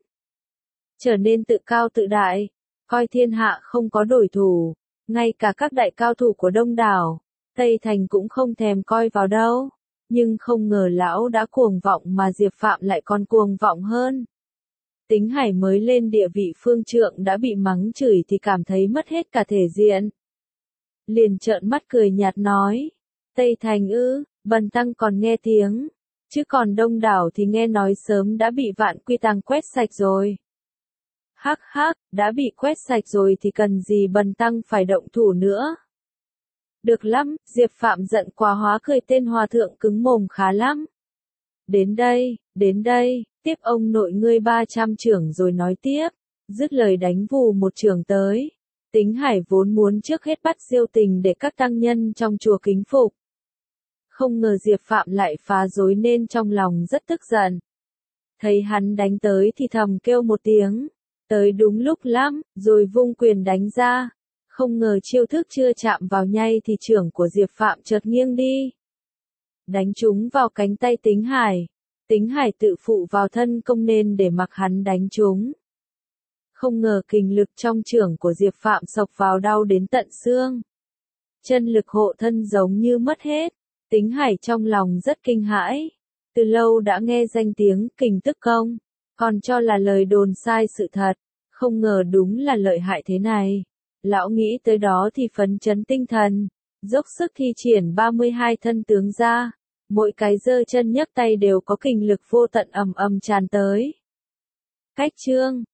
Trở nên tự cao tự đại, coi thiên hạ không có đối thủ, ngay cả các đại cao thủ của đông đảo, Tây Thành cũng không thèm coi vào đâu. Nhưng không ngờ lão đã cuồng vọng mà Diệp Phạm lại còn cuồng vọng hơn. Tính Hải mới lên địa vị phương trượng đã bị mắng chửi thì cảm thấy mất hết cả thể diện. Liền trợn mắt cười nhạt nói, Tây Thành ư, bần tăng còn nghe tiếng, Chứ còn đông đảo thì nghe nói sớm đã bị vạn quy tàng quét sạch rồi. Hắc hắc, đã bị quét sạch rồi thì cần gì bần tăng phải động thủ nữa. Được lắm, Diệp Phạm giận quá hóa cười, tên hòa thượng cứng mồm khá lắm. Đến đây, đến đây, tiếp ông nội ngươi ba trăm chưởng rồi nói tiếp. Dứt lời đánh vù một chưởng tới. Tính Hải vốn muốn trước hết bắt Diêu Tình để các tăng nhân trong chùa kính phục. Không ngờ Diệp Phạm lại phá rối nên trong lòng rất tức giận. Thấy hắn đánh tới thì thầm kêu một tiếng. Tới đúng lúc lắm, rồi vung quyền đánh ra. Không ngờ chiêu thức chưa chạm vào nhay thì chưởng của Diệp Phạm chợt nghiêng đi. Đánh trúng vào cánh tay Tính Hải. Tính Hải tự phụ vào thân công nên để mặc hắn đánh trúng. Không ngờ kình lực trong chưởng của Diệp Phạm xộc vào đau đến tận xương. Chân lực hộ thân giống như mất hết. Tính Hải trong lòng rất kinh hãi. Từ lâu đã nghe danh tiếng kình tức công, còn cho là lời đồn sai sự thật. Không ngờ đúng là lợi hại thế này. Lão nghĩ tới đó thì phấn chấn tinh thần, dốc sức thi triển ba mươi hai thân tướng ra. Mỗi cái giơ chân nhấc tay đều có kình lực vô tận ầm ầm tràn tới. Cách chương